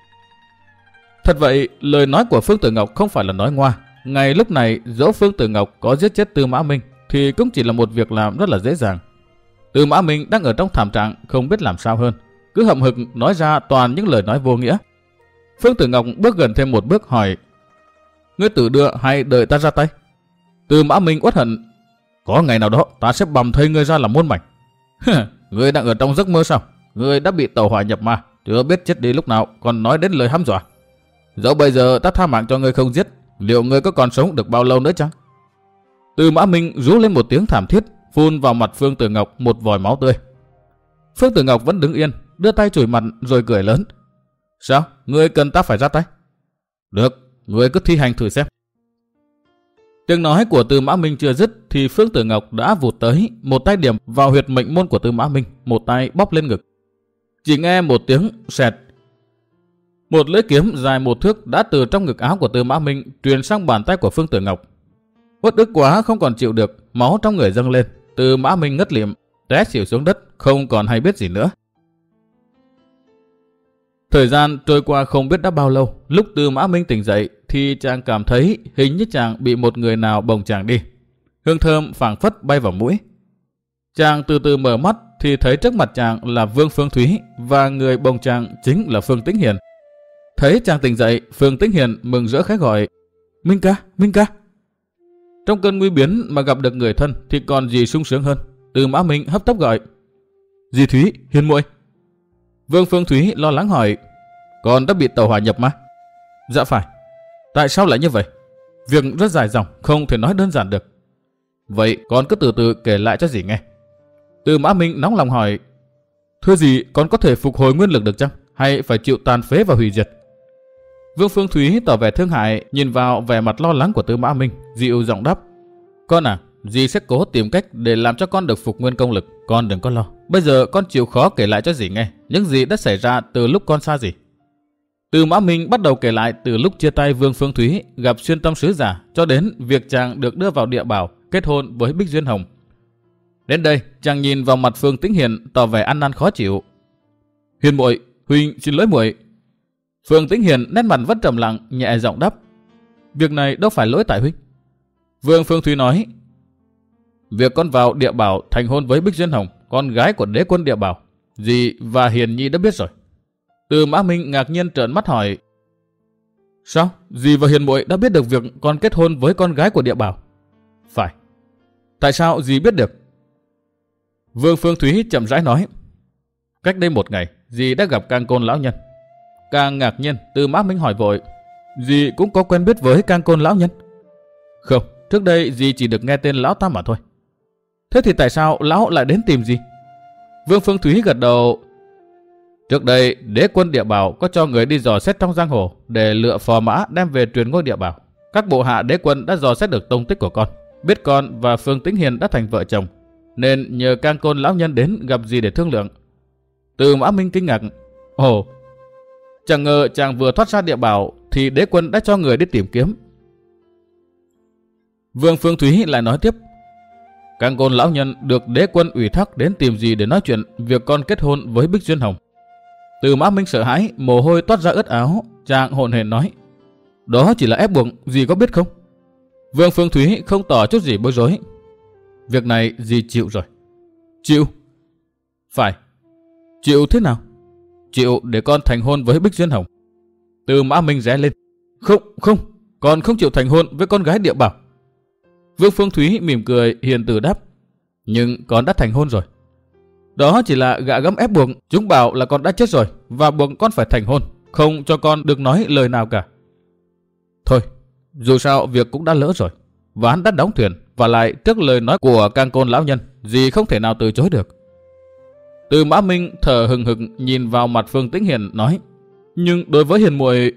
Thật vậy, lời nói của Phương Tử Ngọc không phải là nói ngoa. Ngay lúc này, dẫu Phương Tử Ngọc có giết chết Từ Mã Minh thì cũng chỉ là một việc làm rất là dễ dàng. Từ Mã Minh đang ở trong thảm trạng không biết làm sao hơn, cứ hậm hực nói ra toàn những lời nói vô nghĩa. Phương Tử Ngọc bước gần thêm một bước hỏi, ngươi tự đưa hay đợi ta ra tay? Từ Mã Minh uất hận, có ngày nào đó ta sẽ bầm thây ngươi ra làm muôn mảnh. Ngươi đang ở trong giấc mơ sao? Ngươi đã bị tẩu hỏa nhập ma, chưa biết chết đi lúc nào còn nói đến lời hăm dọa. Dẫu bây giờ ta tha mạng cho ngươi không giết, liệu ngươi có còn sống được bao lâu nữa chăng? Từ Mã Minh rú lên một tiếng thảm thiết, phun vào mặt Phương Tử Ngọc một vòi máu tươi. Phương Tử Ngọc vẫn đứng yên, đưa tay chùi mặt rồi cười lớn. Sao? Ngươi cần ta phải ra tay? Được, ngươi cứ thi hành thử xem. Tiếng nói của Từ Mã Minh chưa dứt thì Phương Tử Ngọc đã vụt tới, một tay điểm vào huyệt mệnh môn của Từ Mã Minh, một tay bóp lên ngực. Chỉ nghe một tiếng sẹt. Một lưỡi kiếm dài một thước đã từ trong ngực áo của Từ Mã Minh truyền sang bàn tay của Phương Tử Ngọc. Uất ức quá không còn chịu được, máu trong người dâng lên, Từ Mã Minh ngất lịm, té xỉu xuống đất, không còn hay biết gì nữa. Thời gian trôi qua không biết đã bao lâu, lúc Từ Mã Minh tỉnh dậy thì chàng cảm thấy hình như chàng bị một người nào bồng chàng đi. Hương thơm phảng phất bay vào mũi. Chàng từ từ mở mắt thì thấy trước mặt chàng là Vương Phương Thúy và người bồng chàng chính là Phương Tĩnh Hiền. Thấy chàng tỉnh dậy, Phương Tĩnh Hiền mừng rỡ khẽ gọi, Minh ca, Minh ca. Trong cơn nguy biến mà gặp được người thân thì còn gì sung sướng hơn. Từ Mã Minh hấp tấp gọi, dì Thúy, Hiền muội. Vương Phương Thúy lo lắng hỏi, con đã bị tẩu hỏa nhập ma? Dạ phải. Tại sao lại như vậy? Việc rất dài dòng, không thể nói đơn giản được. Vậy con cứ từ từ kể lại cho dì nghe. Từ Mã Minh nóng lòng hỏi, thưa dì, con có thể phục hồi nguyên lực được chăng? Hay phải chịu tàn phế và hủy diệt? Vương Phương Thúy tỏ vẻ thương hại, nhìn vào vẻ mặt lo lắng của Từ Mã Minh, dịu giọng đáp, con à, dì sẽ cố tìm cách để làm cho con được phục nguyên công lực, con đừng có lo. Bây giờ con chịu khó kể lại cho dì nghe những gì đã xảy ra từ lúc con xa dì. Từ Mã Minh bắt đầu kể lại từ lúc chia tay Vương Phương Thúy gặp Xuyên Tâm sứ giả cho đến việc chàng được đưa vào địa bảo kết hôn với Bích Duyên Hồng. Đến đây, chàng nhìn vào mặt Phương Tĩnh Hiền tỏ vẻ ăn năn khó chịu. Hiền muội, huynh xin lỗi muội. Phương Tĩnh Hiền nét mặt vẫn trầm lặng, nhẹ giọng đáp, việc này đâu phải lỗi tại huynh. Vương Phương Thúy nói, việc con vào địa bảo thành hôn với Bích Duyên Hồng, con gái của đế quân địa bảo, dì và Hiền Nhi đã biết rồi. Từ Mã Minh ngạc nhiên trợn mắt hỏi, sao? Dì và Hiền muội đã biết được việc con kết hôn với con gái của địa bảo? Phải. Tại sao dì biết được? Vương Phương Thúy chậm rãi nói, cách đây một ngày, dì đã gặp Cang Côn lão nhân. Càng ngạc nhiên, Từ Mã Minh hỏi vội, dì cũng có quen biết với Cang Côn lão nhân? Không, trước đây dì chỉ được nghe tên lão ta mà thôi. Thế thì tại sao lão lại đến tìm dì? Vương Phương Thúy gật đầu. Trước đây đế quân Địa Bảo có cho người đi dò xét trong giang hồ để lựa phò mã đem về truyền ngôi Địa Bảo. Các bộ hạ đế quân đã dò xét được tung tích của con, biết con và Phương Tĩnh Hiền đã thành vợ chồng, nên nhờ Cang Côn lão nhân đến gặp dì để thương lượng. Từ Mã Minh kinh ngạc. Ồ, chẳng ngờ chàng vừa thoát ra Địa Bảo thì đế quân đã cho người đi tìm kiếm. Vương Phương Thúy lại nói tiếp. Cang Côn lão nhân được đế quân ủy thác đến tìm dì để nói chuyện việc con kết hôn với Bích Duyên Hồng. Từ Mã Minh sợ hãi, mồ hôi toát ra ướt áo, chàng hồn hển nói. Đó chỉ là ép buộc, dì có biết không? Vương Phương Thúy không tỏ chút gì bối rối. Việc này dì chịu rồi. Chịu? Phải. Chịu thế nào? Chịu để con thành hôn với Bích Duyên Hồng. Từ Mã Minh ré lên. Không, con không chịu thành hôn với con gái Địa Bảo. Vương Phương Thúy mỉm cười hiền từ đáp. Nhưng con đã thành hôn rồi. Đó chỉ là gạ gẫm ép buộc, chúng bảo là con đã chết rồi và buộc con phải thành hôn, không cho con được nói lời nào cả. Thôi, dù sao việc cũng đã lỡ rồi, ván đã đóng thuyền, và lại trước lời nói của Cang Côn lão nhân, dì không thể nào từ chối được. Từ Mã Minh thở hừng hực nhìn vào mặt Phương Tĩnh Hiền nói. Nhưng đối với Hiền muội.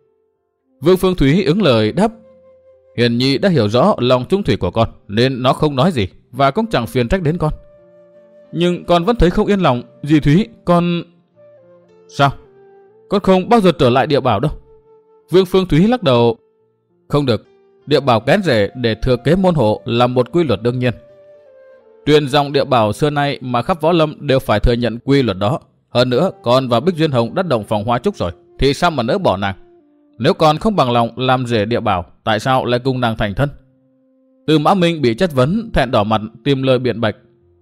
Vương Phương Thúy ứng lời đáp. Hiền nhi đã hiểu rõ lòng trung thủy của con, nên nó không nói gì và cũng chẳng phiền trách đến con. Nhưng con vẫn thấy không yên lòng. Dì Thúy, con... Sao? Con không bao giờ trở lại Địa Bảo đâu. Vương Phương Thúy lắc đầu. Không được. Địa Bảo kén rể để thừa kế môn hộ là một quy luật đương nhiên. Truyền dòng Địa Bảo xưa nay mà khắp võ lâm đều phải thừa nhận quy luật đó. Hơn nữa, con và Bích Duyên Hồng đã đồng phòng hoa chúc rồi, thì sao mà nỡ bỏ nàng? Nếu con không bằng lòng làm rể Địa Bảo, tại sao lại cùng nàng thành thân? Từ Mã Minh bị chất vấn, thẹn đỏ mặt tìm lời biện bạch.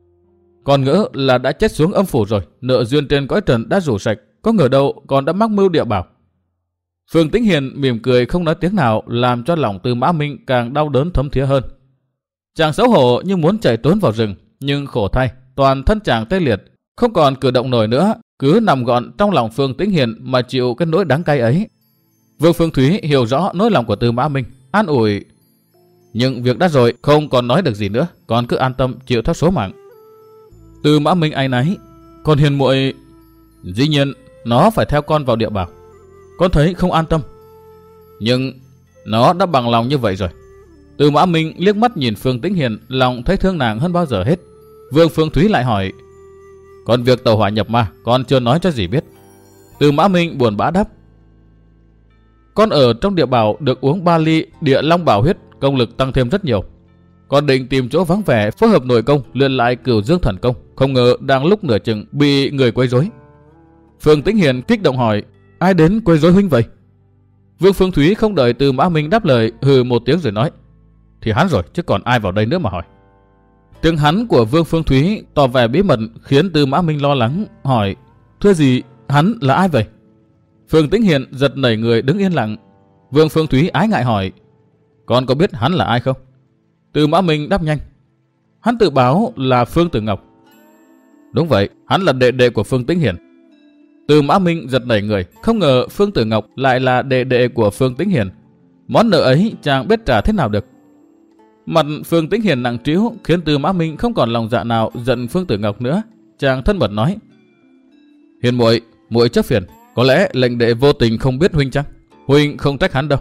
Con ngỡ là đã chết xuống âm phủ rồi, nợ duyên trên cõi trần đã rủ sạch, có ngờ đâu con đã mắc mưu Địa Bảo. Phương Tĩnh Hiền mỉm cười không nói tiếng nào, làm cho lòng Từ Mã Minh càng đau đớn thấm thía hơn. Chàng xấu hổ như muốn chạy trốn vào rừng, nhưng khổ thay, toàn thân chàng tê liệt, không còn cử động nổi nữa, cứ nằm gọn trong lòng Phương Tĩnh Hiền mà chịu cái nỗi đắng cay ấy. Vương Phương Thúy hiểu rõ nỗi lòng của Từ Mã Minh, an ủi. Nhưng việc đã rồi, không còn nói được gì nữa, con cứ an tâm chịu theo số mạng. Từ Mã Minh áy náy. Con Hiền muội, dĩ nhiên nó phải theo con vào Địa Bảo. Con thấy không an tâm. Nhưng nó đã bằng lòng như vậy rồi. Từ Mã Minh liếc mắt nhìn Phương Tĩnh Hiền, lòng thấy thương nàng hơn bao giờ hết. Vương Phương Thúy lại hỏi. Còn việc tàu hỏa nhập ma, con chưa nói cho dì biết. Từ Mã Minh buồn bã đáp. Con ở trong Địa Bảo được uống 3 ly Địa Long Bảo huyết, công lực tăng thêm rất nhiều. Con định tìm chỗ vắng vẻ phối hợp nội công luyện lại Cửu Dương Thần Công, không ngờ đang lúc nửa chừng bị người quấy rối. Phương Tĩnh Hiền kích động hỏi. Ai đến quấy rối huynh vậy? Vương Phương Thúy không đợi Từ Mã Minh đáp lời, hừ một tiếng rồi nói. Thì hắn rồi, chứ còn ai vào đây nữa mà hỏi. Tiếng hắn của Vương Phương Thúy tỏ vẻ bí mật khiến Từ Mã Minh lo lắng, hỏi. Thưa gì, hắn là ai vậy? Phương Tĩnh Hiền giật nảy người đứng yên lặng. Vương Phương Thúy ái ngại hỏi. Con có biết hắn là ai không? Từ Mã Minh đáp nhanh. Hắn tự báo là Phương Tử Ngọc. Đúng vậy, hắn là đệ đệ của Phương Tĩnh Hiền. Từ Mã Minh giật nảy người, không ngờ Phương Tử Ngọc lại là đệ đệ của Phương Tĩnh Hiền. Món nợ ấy chàng biết trả thế nào được. Mặt Phương Tĩnh Hiền nặng trĩu khiến Từ Mã Minh không còn lòng dạ nào giận Phương Tử Ngọc nữa. Chàng thân mật nói. Hiền muội, muội chấp phiền, có lẽ lệnh đệ vô tình không biết huynh chăng? Huynh không trách hắn đâu.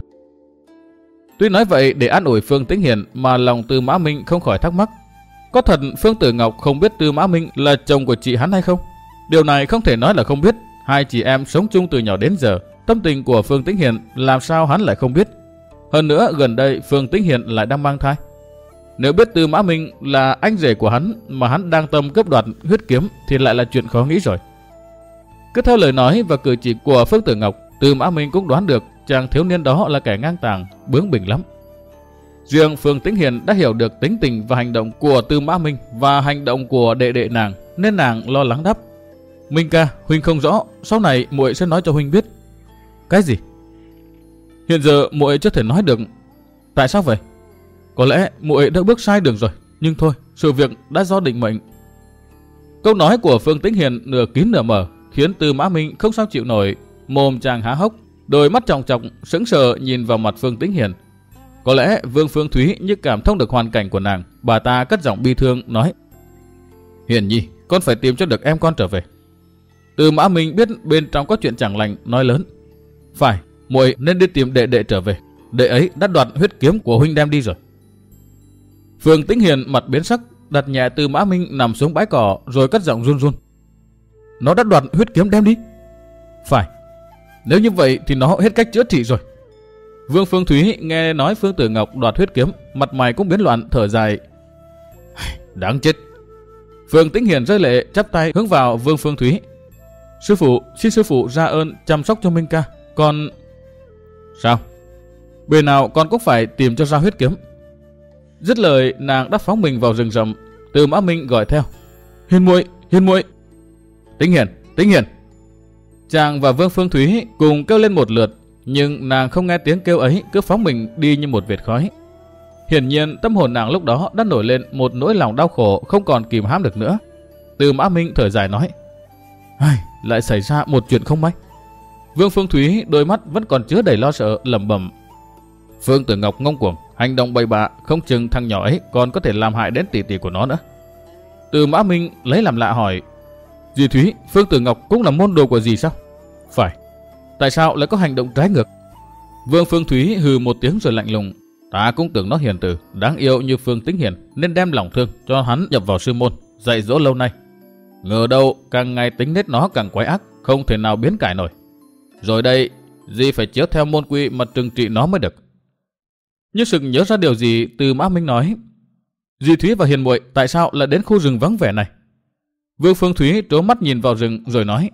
Tuy nói vậy để an ủi Phương Tĩnh Hiền mà lòng Từ Mã Minh không khỏi thắc mắc. Có thật Phương Tử Ngọc không biết Từ Mã Minh là chồng của chị hắn hay không? Điều này không thể nói là không biết. Hai chị em sống chung từ nhỏ đến giờ, tâm tình của Phương Tĩnh Hiền làm sao hắn lại không biết? Hơn nữa gần đây Phương Tĩnh Hiền lại đang mang thai. Nếu biết Từ Mã Minh là anh rể của hắn mà hắn đang tâm cướp đoạt huyết kiếm thì lại là chuyện khó nghĩ rồi. Cứ theo lời nói và cử chỉ của Phương Tử Ngọc, Từ Mã Minh cũng đoán được chàng thiếu niên đó là kẻ ngang tàng, bướng bỉnh lắm. Riêng Phương Tĩnh Hiền đã hiểu được tính tình và hành động của Từ Mã Minh và hành động của đệ đệ nàng, nên nàng lo lắng đáp. Minh ca, huynh không rõ, sau này muội sẽ nói cho huynh biết. Cái gì? Hiện giờ muội chưa thể nói được. Tại sao vậy? Có lẽ muội đã bước sai đường rồi, nhưng thôi, sự việc đã do định mệnh. Câu nói của Phương Tĩnh Hiền nửa kín nửa mở khiến Từ Mã Minh không sao chịu nổi, mồm chàng há hốc, đôi mắt tròng trọc sững sờ nhìn vào mặt Phương Tĩnh Hiền. Có lẽ Vương Phương Thúy như cảm thông được hoàn cảnh của nàng, bà ta cất giọng bi thương nói: Hiền nhi, con phải tìm cho được em con trở về. Từ Mã Minh biết bên trong có chuyện chẳng lành, nói lớn: Phải, muội nên đi tìm đệ đệ trở về. Đệ ấy đã đoạt huyết kiếm của huynh đem đi rồi. Phương Tĩnh Hiền mặt biến sắc, đặt nhẹ Từ Mã Minh nằm xuống bãi cỏ, rồi cất giọng run run: Nó đã đoạt huyết kiếm đem đi? Phải. Nếu như vậy thì nó hết cách chữa trị rồi. Vương Phương Thúy nghe nói Phương Tử Ngọc đoạt huyết kiếm, mặt mày cũng biến loạn, thở dài: Đáng chết. Phương Tĩnh Hiền rơi lệ, chắp tay hướng vào Vương Phương Thúy: Sư phụ, xin sư phụ ra ơn chăm sóc cho Minh ca. Con... Sao? Bề nào con cũng phải tìm cho ra huyết kiếm. Dứt lời, nàng đã phóng mình vào rừng rậm. Từ Mã Minh gọi theo: Hiền muội, Hiền muội. Tĩnh Hiền, Tĩnh Hiền. Chàng và Vương Phương Thúy cùng kêu lên một lượt, nhưng nàng không nghe tiếng kêu ấy, cứ phóng mình đi như một vệt khói. Hiển nhiên tâm hồn nàng lúc đó đã nổi lên một nỗi lòng đau khổ không còn kìm hãm được nữa. Từ Mã Minh thở dài nói: Lại xảy ra một chuyện không may. Vương Phương Thúy đôi mắt vẫn còn chứa đầy lo sợ, lẩm bẩm: Phương Tử Ngọc ngông cuồng, hành động bậy bạ, không chừng thằng nhỏ ấy còn có thể làm hại đến tỷ tỷ của nó nữa. Từ Mã Minh lấy làm lạ hỏi: Dì Thúy, Phương Tử Ngọc cũng là môn đồ của dì sao? Phải. Tại sao lại có hành động trái ngược? Vương Phương Thúy hừ một tiếng rồi lạnh lùng: Ta cũng tưởng nó hiền từ, đáng yêu như Phương Tĩnh Hiền, nên đem lòng thương cho hắn nhập vào sư môn, dạy dỗ lâu nay. Ngờ đâu càng ngày tính nết nó càng quái ác, không thể nào biến cải nổi. Rồi đây, dì phải chiếu theo môn quy mà trừng trị nó mới được. Như sực nhớ ra điều gì, Từ Mã Minh nói: Dì Thúy và Hiền muội tại sao lại đến khu rừng vắng vẻ này? Vương Phương Thúy trố mắt nhìn vào rừng rồi nói: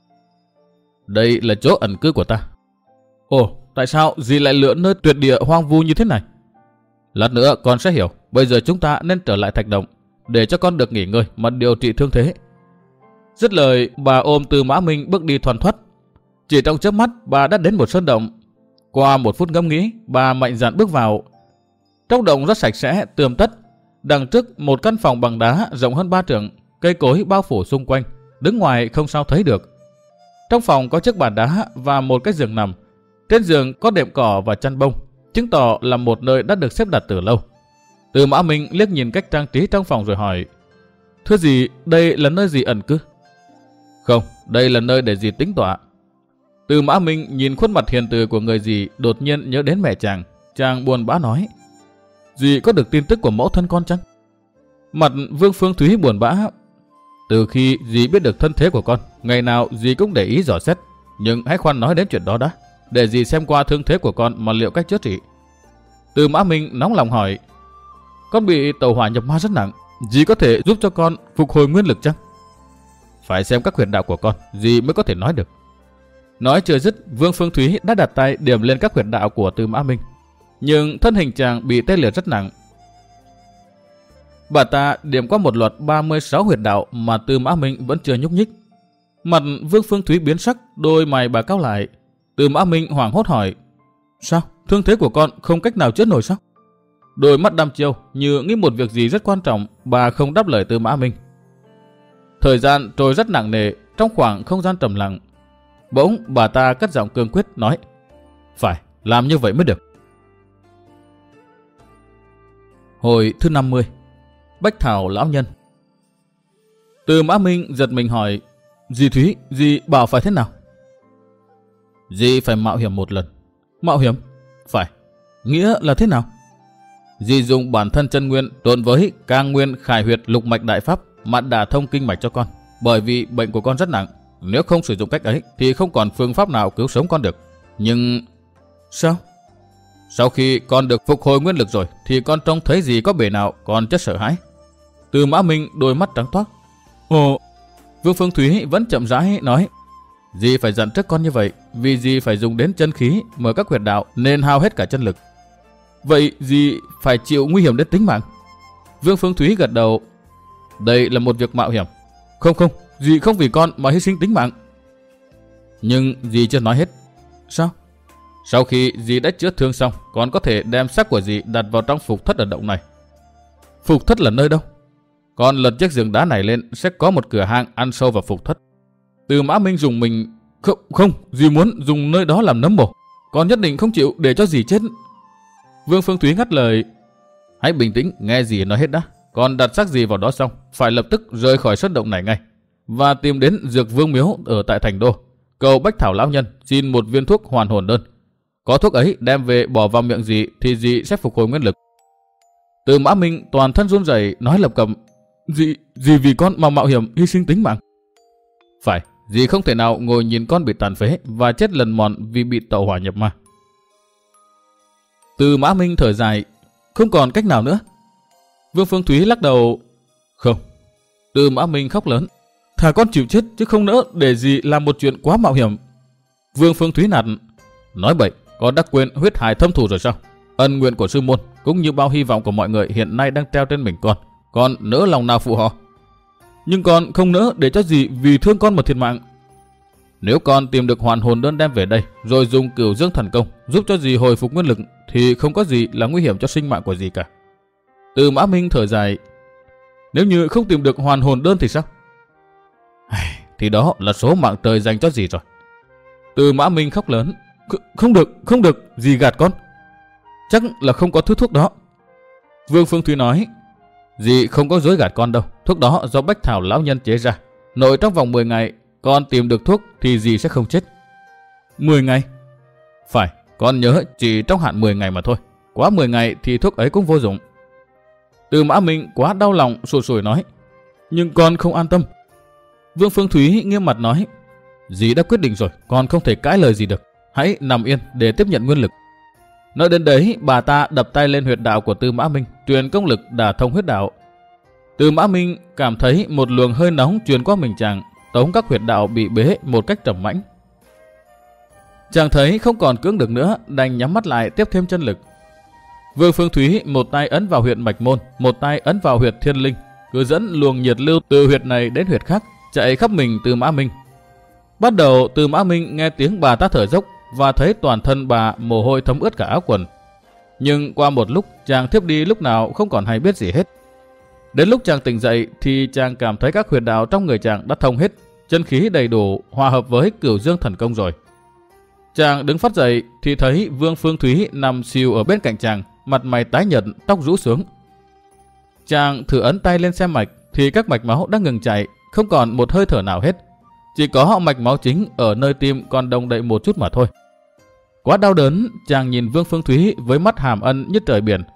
Đây là chỗ ẩn cư của ta. Ồ, tại sao dì lại lựa nơi tuyệt địa hoang vu như thế này? Lát nữa con sẽ hiểu. Bây giờ chúng ta nên trở lại thạch động, để cho con được nghỉ ngơi mà điều trị thương thế. Dứt lời, bà ôm Từ Mã Minh bước đi thoăn thoắt. Chỉ trong chớp mắt, bà đã đến một sơn động. Qua một phút ngẫm nghĩ, bà mạnh dạn bước vào. Trong động rất sạch sẽ, tươm tất. Đằng trước một căn phòng bằng đá rộng hơn 3 trượng, cây cối bao phủ xung quanh, đứng ngoài không sao thấy được. Trong phòng có chiếc bàn đá và một cái giường nằm. Trên giường có đệm cỏ và chăn bông, chứng tỏ là một nơi đã được xếp đặt từ lâu. Từ Mã Minh liếc nhìn cách trang trí trong phòng rồi hỏi: Thưa dì, đây là nơi dì ẩn cư? Không, đây là nơi để dì tĩnh tọa. Từ Mã Minh nhìn khuôn mặt hiền từ của người dì, đột nhiên nhớ đến mẹ chàng. Chàng buồn bã nói: Dì có được tin tức của mẫu thân con chăng? Mặt Vương Phương Thúy buồn bã: Từ khi dì biết được thân thế của con, ngày nào dì cũng để ý dò xét. Nhưng hãy khoan nói đến chuyện đó đã, để dì xem qua thương thế của con mà liệu cách chữa trị. Từ Mã Minh nóng lòng hỏi: Con bị tẩu hỏa nhập ma rất nặng, dì có thể giúp cho con phục hồi nguyên lực chăng? Phải xem các huyệt đạo của con, dì mới có thể nói được. Nói chưa dứt, Vương Phương Thúy đã đặt tay điểm lên các huyệt đạo của Từ Mã Minh, nhưng thân hình chàng bị tê liệt rất nặng. Bà ta điểm qua một loạt 36 huyệt đạo mà Từ Mã Minh vẫn chưa nhúc nhích. Mặt Vương Phương Thúy biến sắc, đôi mày bà cau lại. Từ Mã Minh hoảng hốt hỏi: Sao? Thương thế của con không cách nào chữa nổi sao? Đôi mắt đăm chiêu như nghĩ một việc gì rất quan trọng, bà không đáp lời Từ Mã Minh. Thời gian trôi rất nặng nề trong khoảng không gian trầm lặng. Bỗng bà ta cất giọng cương quyết nói: Phải, làm như vậy mới được. Hồi thứ 50. Bách Thảo lão nhân. Từ Mã Minh giật mình hỏi: Dì Thúy, dì bảo phải thế nào? Dì phải mạo hiểm một lần. Mạo hiểm? Phải. Nghĩa là thế nào? Dì dùng bản thân chân nguyên trộn với Cang Nguyên Khải Huyệt Lục Mạch Đại Pháp mà đả thông kinh mạch cho con. Bởi vì bệnh của con rất nặng, nếu không sử dụng cách ấy thì không còn phương pháp nào cứu sống con được. Nhưng... Sao? Sau khi con được phục hồi nguyên lực rồi thì con trông thấy gì có bề nào còn chất sợ hãi. Từ Mã Minh đôi mắt trắng toát. Ồ... Vương Phương Thúy vẫn chậm rãi nói: Dì phải dặn trước con như vậy, vì dì phải dùng đến chân khí mở các huyệt đạo nên hao hết cả chân lực. Vậy dì phải chịu nguy hiểm đến tính mạng? Vương Phương Thúy gật đầu. Đây là một việc mạo hiểm. Không, dì không vì con mà hy sinh tính mạng. Nhưng dì chưa nói hết. Sao? Sau khi dì đã chữa thương xong, con có thể đem xác của dì đặt vào trong phục thất ở động này. Phục thất là nơi đâu? Con lật chiếc giường đá này lên sẽ có một cửa hang ăn sâu vào phục thất. Từ Mã Minh dùng mình. Không, dì muốn dùng nơi đó làm nấm mồ. Con nhất định không chịu để cho dì chết. Vương Phương Thúy ngắt lời. Hãy bình tĩnh, nghe dì nói hết đã. Còn đặt xác gì vào đó xong, phải lập tức rời khỏi sơn động này ngay, và tìm đến Dược Vương Miếu ở tại thành đô. Cầu Bách Thảo lão nhân xin một viên thuốc hoàn hồn đơn. Có thuốc ấy đem về bỏ vào miệng dì thì dì sẽ phục hồi nguyên lực. Từ Mã Minh toàn thân run rẩy nói lập cập. Dì vì con mà mạo hiểm hy sinh tính mạng. Phải, dì không thể nào ngồi nhìn con bị tàn phế và chết lần mòn vì bị tẩu hỏa nhập ma. Từ Mã Minh thở dài. Không còn cách nào nữa. Vương Phương Thúy lắc đầu. Không. Từ Mã Minh khóc lớn. Thà con chịu chết chứ không nỡ để dì làm một chuyện quá mạo hiểm. Vương Phương Thúy nạt. Nói bậy, con đã quên huyết hải thâm thù rồi sao? Ân nguyện của sư môn cũng như bao hy vọng của mọi người hiện nay đang treo trên mình con nỡ lòng nào phụ họ? Nhưng con không nỡ để cho dì vì thương con mà thiệt mạng. Nếu con tìm được hoàn hồn đơn đem về đây, rồi dùng Cửu Dương thần công giúp cho dì hồi phục nguyên lực, thì không có gì là nguy hiểm cho sinh mạng của dì cả. Từ Mã Minh thở dài. Nếu như không tìm được hoàn hồn đơn thì sao? Thì đó là số mạng trời dành cho dì rồi. Từ Mã Minh khóc lớn. Không được, dì gạt con. Chắc là không có thứ thuốc đó. Vương Phương Thúy nói. Dì không có dối gạt con đâu. Thuốc đó do Bách Thảo lão nhân chế ra. Nội trong vòng 10 ngày con tìm được thuốc thì dì sẽ không chết. 10 ngày? Phải, con nhớ chỉ trong hạn 10 ngày mà thôi. Quá 10 ngày thì thuốc ấy cũng vô dụng. Từ Mã Minh quá đau lòng sụt sùi nói. Nhưng con không an tâm. Vương Phương Thúy nghiêm mặt nói. Dì đã quyết định rồi, con không thể cãi lời gì được. Hãy nằm yên để tiếp nhận nguyên lực. Nói đến đấy, bà ta đập tay lên huyệt đạo của Từ Mã Minh, truyền công lực đả thông huyết đạo. Từ Mã Minh cảm thấy một luồng hơi nóng truyền qua mình chàng, tống các huyệt đạo bị bế một cách trầm mãnh. Chàng thấy không còn cưỡng được nữa, đành nhắm mắt lại tiếp thêm chân lực. Vương Phương Thúy một tay ấn vào huyệt mạch môn, một tay ấn vào huyệt thiên linh, cứ dẫn luồng nhiệt lưu từ huyệt này đến huyệt khác, chạy khắp mình Từ Mã Minh. Bắt đầu Từ Mã Minh nghe tiếng bà ta thở dốc và thấy toàn thân bà mồ hôi thấm ướt cả áo quần. Nhưng qua một lúc chàng thiếp đi lúc nào không còn hay biết gì hết. Đến lúc chàng tỉnh dậy thì chàng cảm thấy các huyệt đạo trong người chàng đã thông hết, chân khí đầy đủ, hòa hợp với Cửu Dương thần công rồi. Chàng đứng phát dậy thì thấy Vương Phương Thúy nằm xìu ở bên cạnh chàng, mặt mày tái nhợt, tóc rũ xuống. Chàng thử ấn tay lên xem mạch thì các mạch máu đã ngừng chảy, không còn một hơi thở nào hết. Chỉ có mạch máu chính ở nơi tim còn động đậy một chút mà thôi. Quá đau đớn, chàng nhìn Vương Phương Thúy với mắt hàm ân như trời biển.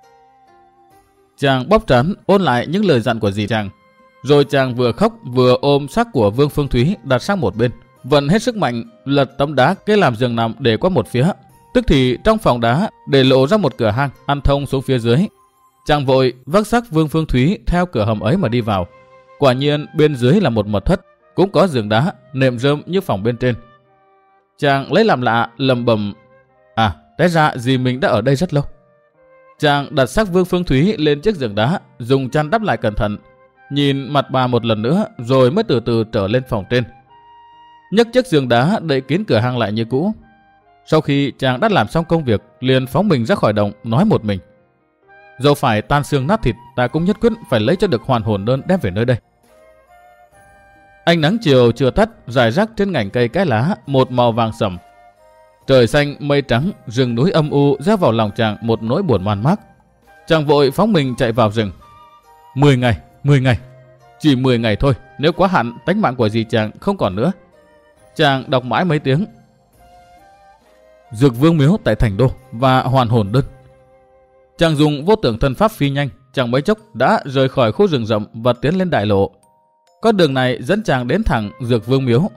Chàng bóp trán ôn lại những lời dặn của dì chàng. Rồi chàng vừa khóc vừa ôm xác của Vương Phương Thúy đặt sang một bên, vận hết sức mạnh lật tấm đá kế làm giường nằm để qua một phía. Tức thì trong phòng đá để lộ ra một cửa hang ăn thông xuống phía dưới. Chàng vội vác xác Vương Phương Thúy theo cửa hầm ấy mà đi vào. Quả nhiên bên dưới là một mật thất, cũng có giường đá, nệm rơm như phòng bên trên. Chàng lấy làm lạ, lầm bầm. Té ra dì mình đã ở đây rất lâu. Chàng đặt xác Vương Phương Thúy lên chiếc giường đá, dùng chăn đắp lại cẩn thận, nhìn mặt bà một lần nữa rồi mới từ từ trở lên phòng trên. Nhấc chiếc giường đá đậy kín cửa hang lại như cũ. Sau khi chàng đã làm xong công việc, liền phóng mình ra khỏi động, nói một mình. Dẫu phải tan xương nát thịt, ta cũng nhất quyết phải lấy cho được hoàn hồn đơn đem về nơi đây. Ánh nắng chiều chưa tắt, rải rác trên ngành cây cái lá một màu vàng sẫm. Trời xanh mây trắng, rừng núi âm u gieo vào lòng chàng một nỗi buồn man mác. Chàng vội phóng mình chạy vào rừng. 10 ngày, chỉ 10 ngày thôi, nếu quá hạn tánh mạng của dì chàng không còn nữa. Chàng đọc mãi mấy tiếng. Dược Vương Miếu tại thành đô và hoàn hồn đơn. Chàng dùng vô tưởng thân pháp phi nhanh, chẳng mấy chốc đã rời khỏi khu rừng rậm và tiến lên đại lộ. Con đường này dẫn chàng đến thẳng Dược Vương Miếu.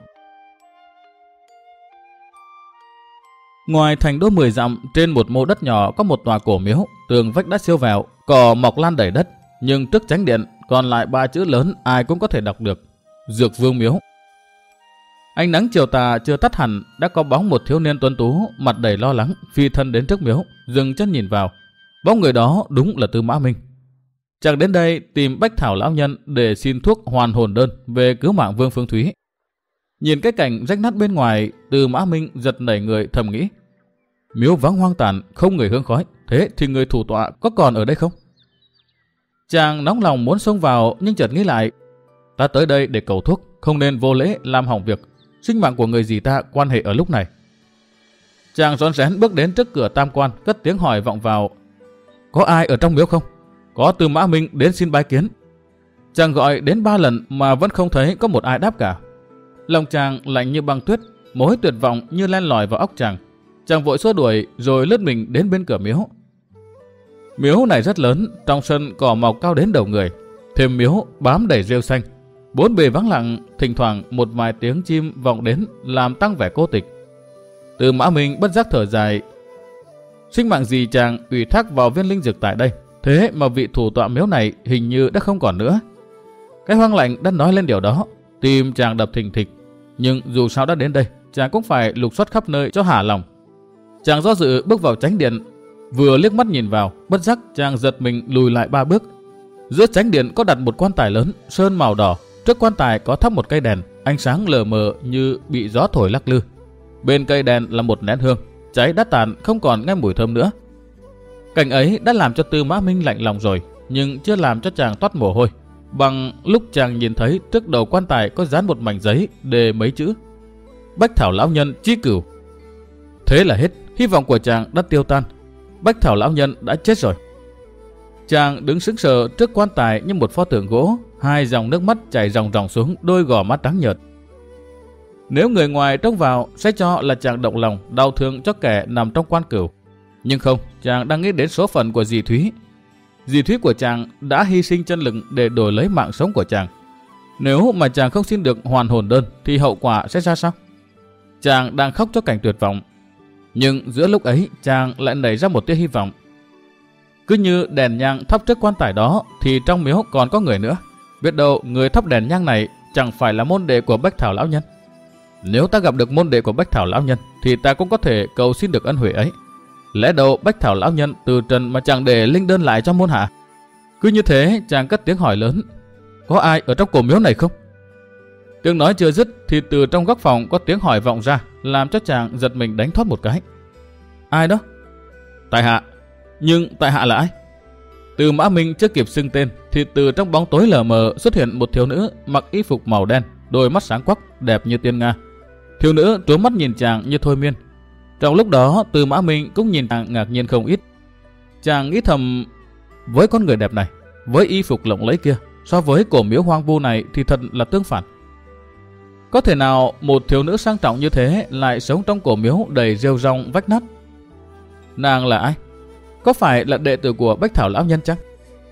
Ngoài thành đô 10 dặm, trên một mô đất nhỏ có một tòa cổ miếu, tường vách đã siêu vẹo, cỏ mọc lan đầy đất, nhưng trước chánh điện còn lại 3 chữ lớn ai cũng có thể đọc được: Dược Vương Miếu. Ánh nắng chiều tà chưa tắt hẳn, đã có bóng một thiếu niên tuấn tú, mặt đầy lo lắng, phi thân đến trước miếu, dừng chân nhìn vào. Bóng người đó đúng là Từ Mã Minh. Chàng đến đây tìm Bách Thảo lão nhân để xin thuốc hoàn hồn đơn về cứu mạng Vương Phương Thúy. Nhìn cái cảnh rách nát bên ngoài, Từ Mã Minh giật nảy người thầm nghĩ: miếu vắng hoang tàn, không người hương khói, thế thì người thủ tọa có còn ở đây không? Chàng nóng lòng muốn xông vào, nhưng chợt nghĩ lại: ta tới đây để cầu thuốc, không nên vô lễ làm hỏng việc. Sinh mạng của người dì ta quan hệ ở lúc này. Chàng rón rén bước đến trước cửa tam quan, cất tiếng hỏi vọng vào. Có ai ở trong miếu không? Có Tư Mã Minh đến xin bái kiến. Chàng gọi đến 3 lần mà vẫn không thấy có một ai đáp cả. Lòng chàng lạnh như băng tuyết, mối tuyệt vọng như len lỏi vào óc chàng. Chàng vội xua đuổi rồi lướt mình đến bên cửa miếu. Miếu này rất lớn, trong sân cỏ mọc cao đến đầu người. Thêm miếu bám đầy rêu xanh. Bốn bề vắng lặng, thỉnh thoảng một vài tiếng chim vọng đến làm tăng vẻ cô tịch. Tư Mã Minh bất giác thở dài. Sinh mạng gì chàng ủy thác vào viên linh dược tại đây, thế mà vị thủ tọa miếu này hình như đã không còn nữa. Cái hoang lạnh đã nói lên điều đó, tim chàng đập thình thịch. Nhưng dù sao đã đến đây, chàng cũng phải lục soát khắp nơi cho hả lòng. Chàng do dự bước vào chánh điện, vừa liếc mắt nhìn vào, bất giác chàng giật mình lùi lại 3 bước. Giữa chánh điện có đặt một quan tài lớn, sơn màu đỏ. Trước quan tài có thắp một cây đèn, ánh sáng lờ mờ như bị gió thổi lắc lư. Bên cây đèn là một nén hương, cháy đã tàn không còn nghe mùi thơm nữa. Cảnh ấy đã làm cho Tư Mã Minh lạnh lòng rồi, nhưng chưa làm cho chàng toát mồ hôi. Bằng lúc chàng nhìn thấy trước đầu quan tài có dán một mảnh giấy đề mấy chữ: Bách Thảo lão nhân chí cửu. Thế là hết, hy vọng của chàng đã tiêu tan. Bách Thảo lão nhân đã chết rồi. Chàng đứng sững sờ trước quan tài như một pho tượng gỗ, 2 dòng nước mắt chảy ròng ròng xuống đôi gò má trắng nhợt. Nếu người ngoài trông vào sẽ cho là chàng động lòng đau thương cho kẻ nằm trong quan cửu. Nhưng không, chàng đang nghĩ đến số phận của dì Thúy. Dì Thúy của chàng đã hy sinh chân lực để đổi lấy mạng sống của chàng. Nếu mà chàng không xin được hoàn hồn đơn thì hậu quả sẽ ra sao? Chàng đang khóc cho cảnh tuyệt vọng. Nhưng giữa lúc ấy chàng lại nảy ra một tia hy vọng. Cứ như đèn nhang thắp trước quan tài đó thì trong miếu còn có người nữa. Biết đâu người thắp đèn nhang này chẳng phải là môn đệ của Bách Thảo lão nhân. Nếu ta gặp được môn đệ của Bách Thảo lão nhân thì ta cũng có thể cầu xin được ân huệ ấy. Lẽ đâu Bách Thảo lão nhân từ trần mà chẳng để linh đơn lại cho môn hạ? Cứ như thế chàng cất tiếng hỏi lớn: Có ai ở trong cổ miếu này không? Tiếng nói chưa dứt thì từ trong góc phòng có tiếng hỏi vọng ra, làm cho chàng giật mình đánh thoát một cái. Ai đó? Tại hạ. Nhưng tại hạ là ai? Tư Mã Minh chưa kịp xưng tên thì từ trong bóng tối lờ mờ xuất hiện một thiếu nữ mặc y phục màu đen, đôi mắt sáng quắc, đẹp như tiên nga. Thiếu nữ trố mắt nhìn chàng như thôi miên. Trong lúc đó Tư Mã Minh cũng nhìn chàng ngạc nhiên không ít. Chàng nghĩ thầm, với con người đẹp này, với y phục lộng lẫy kia, so với cổ miếu hoang vu này thì thật là tương phản. Có thể nào một thiếu nữ sang trọng như thế lại sống trong cổ miếu đầy rêu rong vách nát? Nàng là ai? Có phải là đệ tử của Bách Thảo lão nhân chăng?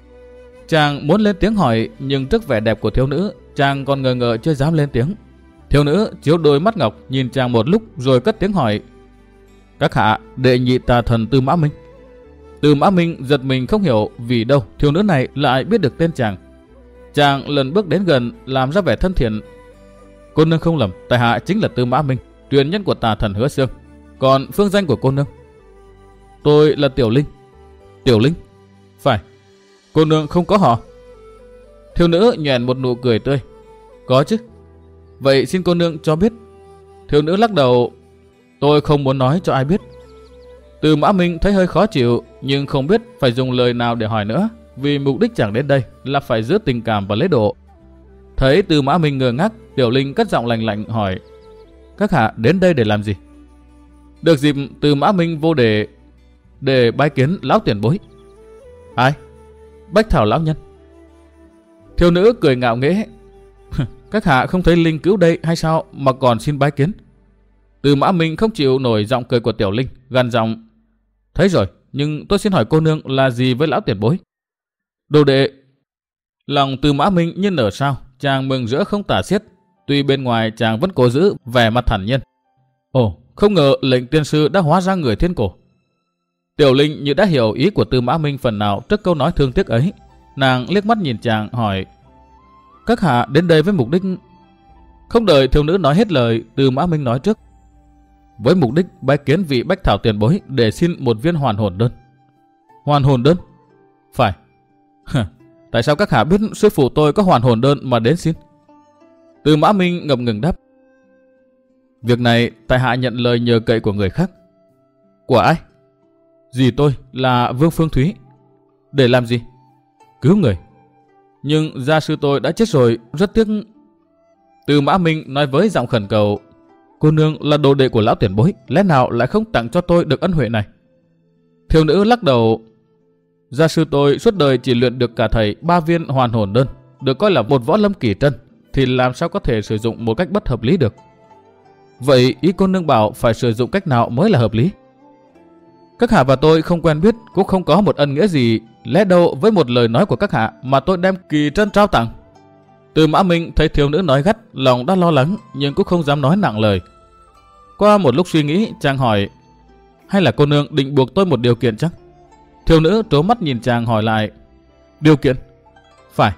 Chàng muốn lên tiếng hỏi, nhưng trước vẻ đẹp của thiếu nữ, chàng còn ngờ ngợ chưa dám lên tiếng. Thiếu nữ chiếu đôi mắt ngọc nhìn chàng một lúc rồi cất tiếng hỏi: Các hạ đệ nhị tà thần Tư Mã Minh. Tư Mã Minh giật mình không hiểu vì đâu thiếu nữ này lại biết được tên chàng. Chàng lần bước đến gần làm ra vẻ thân thiện: Cô nương không lầm, tại hạ chính là Tư Mã Minh, truyền nhân của tà thần Hứa Xương. Còn phương danh của cô nương? Tôi là Tiểu Linh. Tiểu Linh? Phải. Cô nương không có họ? Thiếu nữ nhoẻn một nụ cười tươi: Có chứ. Vậy xin cô nương cho biết. Thiếu nữ lắc đầu: Tôi không muốn nói cho ai biết. Tư Mã Minh thấy hơi khó chịu, nhưng không biết phải dùng lời nào để hỏi nữa, vì mục đích chàng đến đây là phải giữ tình cảm và lễ độ. Thấy Tư Mã Minh ngơ ngác, Tiểu Linh cất giọng lạnh lạnh hỏi: Các hạ đến đây để làm gì? Được dịp Tư Mã Minh vô để bái kiến lão tiền bối. Ai? Bách Thảo lão nhân. Thiếu nữ cười ngạo nghễ: Các hạ không thấy Linh cứu đây hay sao mà còn xin bái kiến? Tư Mã Minh không chịu nổi giọng cười của Tiểu Linh, gằn giọng: Thấy rồi, nhưng tôi xin hỏi cô nương là gì với lão tiền bối? Đồ đệ. Lòng Tư Mã Minh như nở sao, chàng mừng rỡ không tả xiết. Tuy bên ngoài chàng vẫn cố giữ vẻ mặt thản nhiên. Ồ, không ngờ lệnh tiên sư đã hóa ra người thiên cổ. Tiểu Linh như đã hiểu ý của Tư Mã Minh phần nào trước câu nói thương tiếc ấy. Nàng liếc mắt nhìn chàng hỏi: Các hạ đến đây với mục đích? Không đợi thiếu nữ nói hết lời, Tư Mã Minh nói trước: Với mục đích bái kiến vị Bách Thảo tiền bối để xin một viên hoàn hồn đơn. Hoàn hồn đơn? Phải. Tại sao các hạ biết sư phụ tôi có hoàn hồn đơn mà đến xin? Tư Mã Minh ngập ngừng đáp: Việc này tại hạ nhận lời nhờ cậy của người khác. Của ai? Dì tôi là Vương Phương Thúy. Để làm gì? Cứu người. Nhưng gia sư tôi đã chết rồi, rất tiếc. Tư Mã Minh nói với giọng khẩn cầu: cô nương là đồ đệ của lão tiền bối, lẽ nào lại không tặng cho tôi được ân huệ này? Thiếu nữ lắc đầu. Gia sư tôi suốt đời chỉ luyện được cả thầy 3 viên hoàn hồn đơn, được coi là một võ lâm kỳ trân, thì làm sao có thể sử dụng một cách bất hợp lý được. Vậy ý cô nương bảo phải sử dụng cách nào mới là hợp lý? Các hạ và tôi không quen biết, cũng không có một ân nghĩa gì, lẽ đâu với một lời nói của các hạ mà tôi đem kỳ trân trao tặng? Từ Mã Minh thấy thiếu nữ nói gắt, lòng đã lo lắng nhưng cũng không dám nói nặng lời. Qua một lúc suy nghĩ, chàng hỏi, hay là cô nương định buộc tôi một điều kiện chắc? Thiếu nữ trố mắt nhìn chàng hỏi lại, điều kiện? Phải.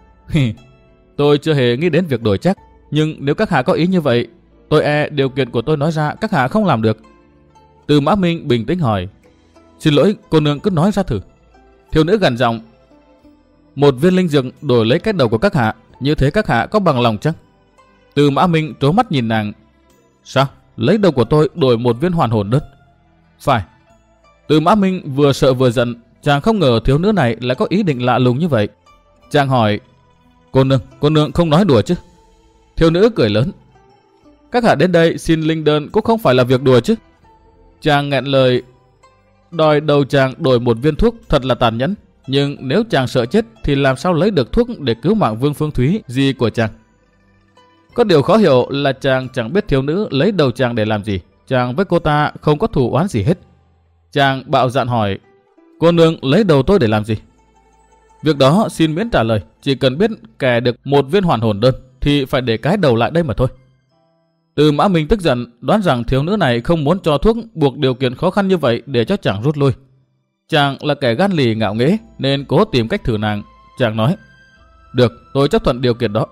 Tôi chưa hề nghĩ đến việc đổi chắc, nhưng nếu các hạ có ý như vậy, tôi e điều kiện của tôi nói ra các hạ không làm được. Từ Mã Minh bình tĩnh hỏi, xin lỗi, cô nương cứ nói ra thử. Thiếu nữ gằn giọng, một viên linh dược đổi lấy cái đầu của các hạ, như thế các hạ có bằng lòng chăng? Từ Mã Minh trố mắt nhìn nàng, sao? Lấy đầu của tôi đổi một viên hoàn hồn đơn? Phải. Từ Mã Minh vừa sợ vừa giận, chàng không ngờ thiếu nữ này lại có ý định lạ lùng như vậy. Chàng hỏi, cô nương không nói đùa chứ? Thiếu nữ cười lớn, các hạ đến đây xin linh đơn cũng không phải là việc đùa chứ. Chàng nghẹn lời, đòi đầu chàng đổi một viên thuốc thật là tàn nhẫn, nhưng nếu chàng sợ chết thì làm sao lấy được thuốc để cứu mạng Vương Phương Thúy gì của chàng? Có điều khó hiểu là chàng chẳng biết thiếu nữ lấy đầu chàng để làm gì. Chàng với cô ta không có thù oán gì hết. Chàng bạo dạn hỏi, cô nương lấy đầu tôi để làm gì? Việc đó xin miễn trả lời, chỉ cần biết kẻ được một viên hoàn hồn đơn thì phải để cái đầu lại đây mà thôi. Từ Mã Minh tức giận, đoán rằng thiếu nữ này không muốn cho thuốc buộc điều kiện khó khăn như vậy để cho chàng rút lui. Chàng là kẻ gan lì ngạo nghễ nên cố tìm cách thử nàng. Chàng nói, được, tôi chấp thuận điều kiện đó.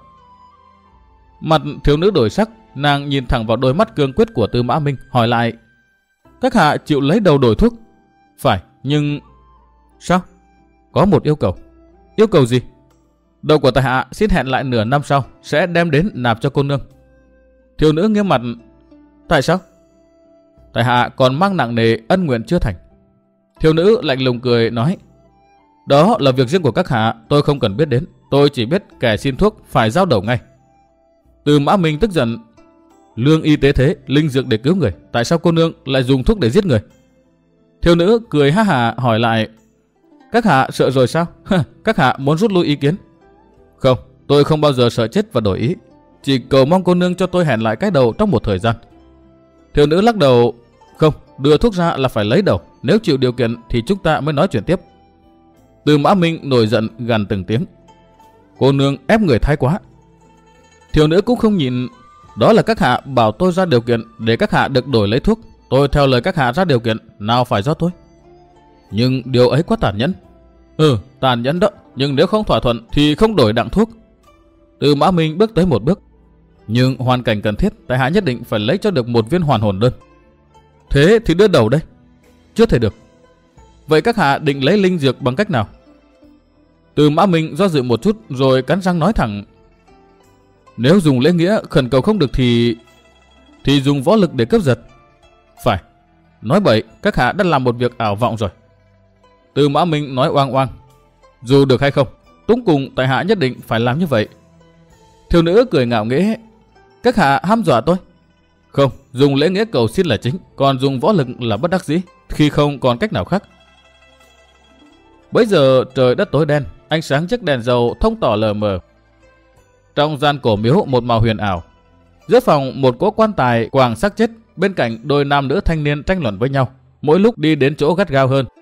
Mặt thiếu nữ đổi sắc, nàng nhìn thẳng vào đôi mắt cương quyết của Từ Mã Minh, hỏi lại, các hạ chịu lấy đầu đổi thuốc? Phải, nhưng... Sao? Có một yêu cầu. Yêu cầu gì? Đầu của tại hạ xin hẹn lại nửa năm sau, sẽ đem đến nạp cho cô nương. Thiếu nữ nghiêm mặt, tại sao? Tại hạ còn mang nặng nề ân nguyện chưa thành. Thiếu nữ lạnh lùng cười nói, đó là việc riêng của các hạ, tôi không cần biết đến. Tôi chỉ biết kẻ xin thuốc phải giao đầu ngay. Từ Mã Minh tức giận, lương y tế thế, linh dược để cứu người, tại sao cô nương lại dùng thuốc để giết người? Thiếu nữ cười ha hả hỏi lại, các hạ sợ rồi sao? Các hạ muốn rút lui ý kiến? Không, tôi không bao giờ sợ chết và đổi ý, chỉ cầu mong cô nương cho tôi hẹn lại cái đầu trong một thời gian. Thiếu nữ lắc đầu, không, đưa thuốc ra là phải lấy đầu, nếu chịu điều kiện thì chúng ta mới nói chuyện tiếp. Từ Mã Minh nổi giận gằn từng tiếng, cô nương ép người thái quá. Thiếu nữ cũng không nhịn, đó là các hạ bảo tôi ra điều kiện để các hạ được đổi lấy thuốc, tôi theo lời các hạ ra điều kiện, nào phải do tôi. Nhưng điều ấy quá tàn nhẫn. Tàn nhẫn đó, nhưng nếu không thỏa thuận thì không đổi đặng thuốc. Từ Mã Minh bước tới một bước, nhưng hoàn cảnh cần thiết, tại hạ nhất định phải lấy cho được một viên hoàn hồn đơn. Thế thì đưa đầu đây. Chưa thể được. Vậy các hạ định lấy linh dược bằng cách nào? Từ Mã Minh do dự một chút rồi cắn răng nói thẳng, nếu dùng lễ nghĩa khẩn cầu không được thì dùng võ lực để cướp giật. Phải. Nói bậy, các hạ đã làm một việc ảo vọng rồi. Từ Mã Minh nói oang oang, dù được hay không, túng cùng tại hạ nhất định phải làm như vậy. Thiếu nữ cười ngạo nghễ, các hạ hăm dọa tôi. Không, dùng lễ nghĩa cầu xin là chính, còn dùng võ lực là bất đắc dĩ, khi không còn cách nào khác. Bấy giờ trời đất tối đen, ánh sáng chiếc đèn dầu thông tỏ lờ mờ. Trong gian cổ miếu một màu huyền ảo. Giữa phòng một cỗ quan tài quàng xác chết, bên cạnh đôi nam nữ thanh niên tranh luận với nhau, mỗi lúc đi đến chỗ gắt gao hơn.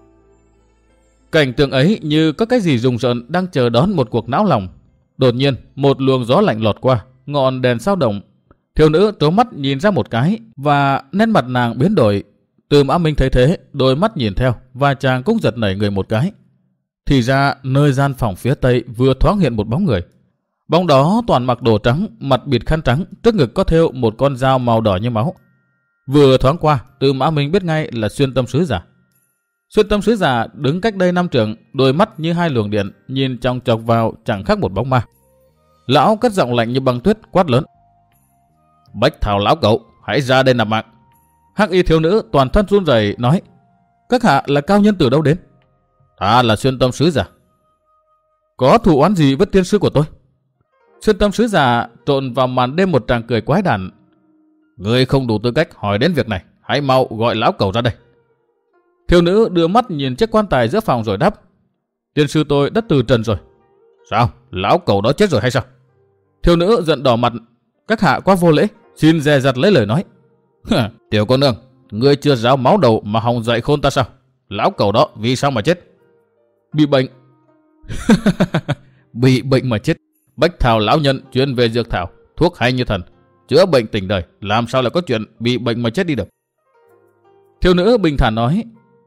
Cảnh tượng ấy như có cái gì rùng rợn đang chờ đón một cuộc náo lòng. Đột nhiên một luồng gió lạnh lọt qua, ngọn đèn sao động. Thiếu nữ trố mắt nhìn ra một cái và nét mặt nàng biến đổi. Từ Mã Minh thấy thế, đôi mắt nhìn theo và chàng cũng giật nảy người một cái. Thì ra nơi gian phòng phía tây vừa thoáng hiện một bóng người. Bóng đó toàn mặc đồ trắng, mặt bịt khăn trắng, trước ngực có thêu một con dao màu đỏ như máu. Vừa thoáng qua, Từ Mã Minh biết ngay là Xuyên Tâm Sứ Giả. Xuyên Tâm Sứ Giả đứng cách đây 5 trượng, đôi mắt như hai luồng điện, nhìn chòng chọc vào chẳng khác một bóng ma. Lão cất giọng lạnh như băng tuyết quát lớn, Bách Thảo lão cậu, hãy ra đây nạp mạng. Hắc y thiếu nữ toàn thân run rẩy nói, các hạ là cao nhân từ đâu đến? Ta là Xuyên Tâm Sứ Giả. Có thù oán gì với tiên sư của tôi? Xuyên Tâm Sứ Giả trộn vào màn đêm một tràng cười quái đản. Ngươi không đủ tư cách hỏi đến việc này, hãy mau gọi lão cẩu ra đây. Thiếu nữ đưa mắt nhìn chiếc quan tài giữa phòng rồi đáp. Tiên sư tôi đã từ trần rồi. Sao? Lão cẩu đó chết rồi hay sao? Thiếu nữ giận đỏ mặt. Các hạ quá vô lễ, xin dè dặt lấy lời nói. Tiểu cô nương, ngươi chưa ráo máu đầu mà hòng dạy khôn ta sao? Lão cẩu đó vì sao mà chết? Bị bệnh. Bị bệnh mà chết. Bách Thảo lão nhân chuyên về dược thảo, thuốc hay như thần, chữa bệnh tỉnh đời, làm sao lại có chuyện bị bệnh mà chết đi được? Thiếu nữ bình thản nói.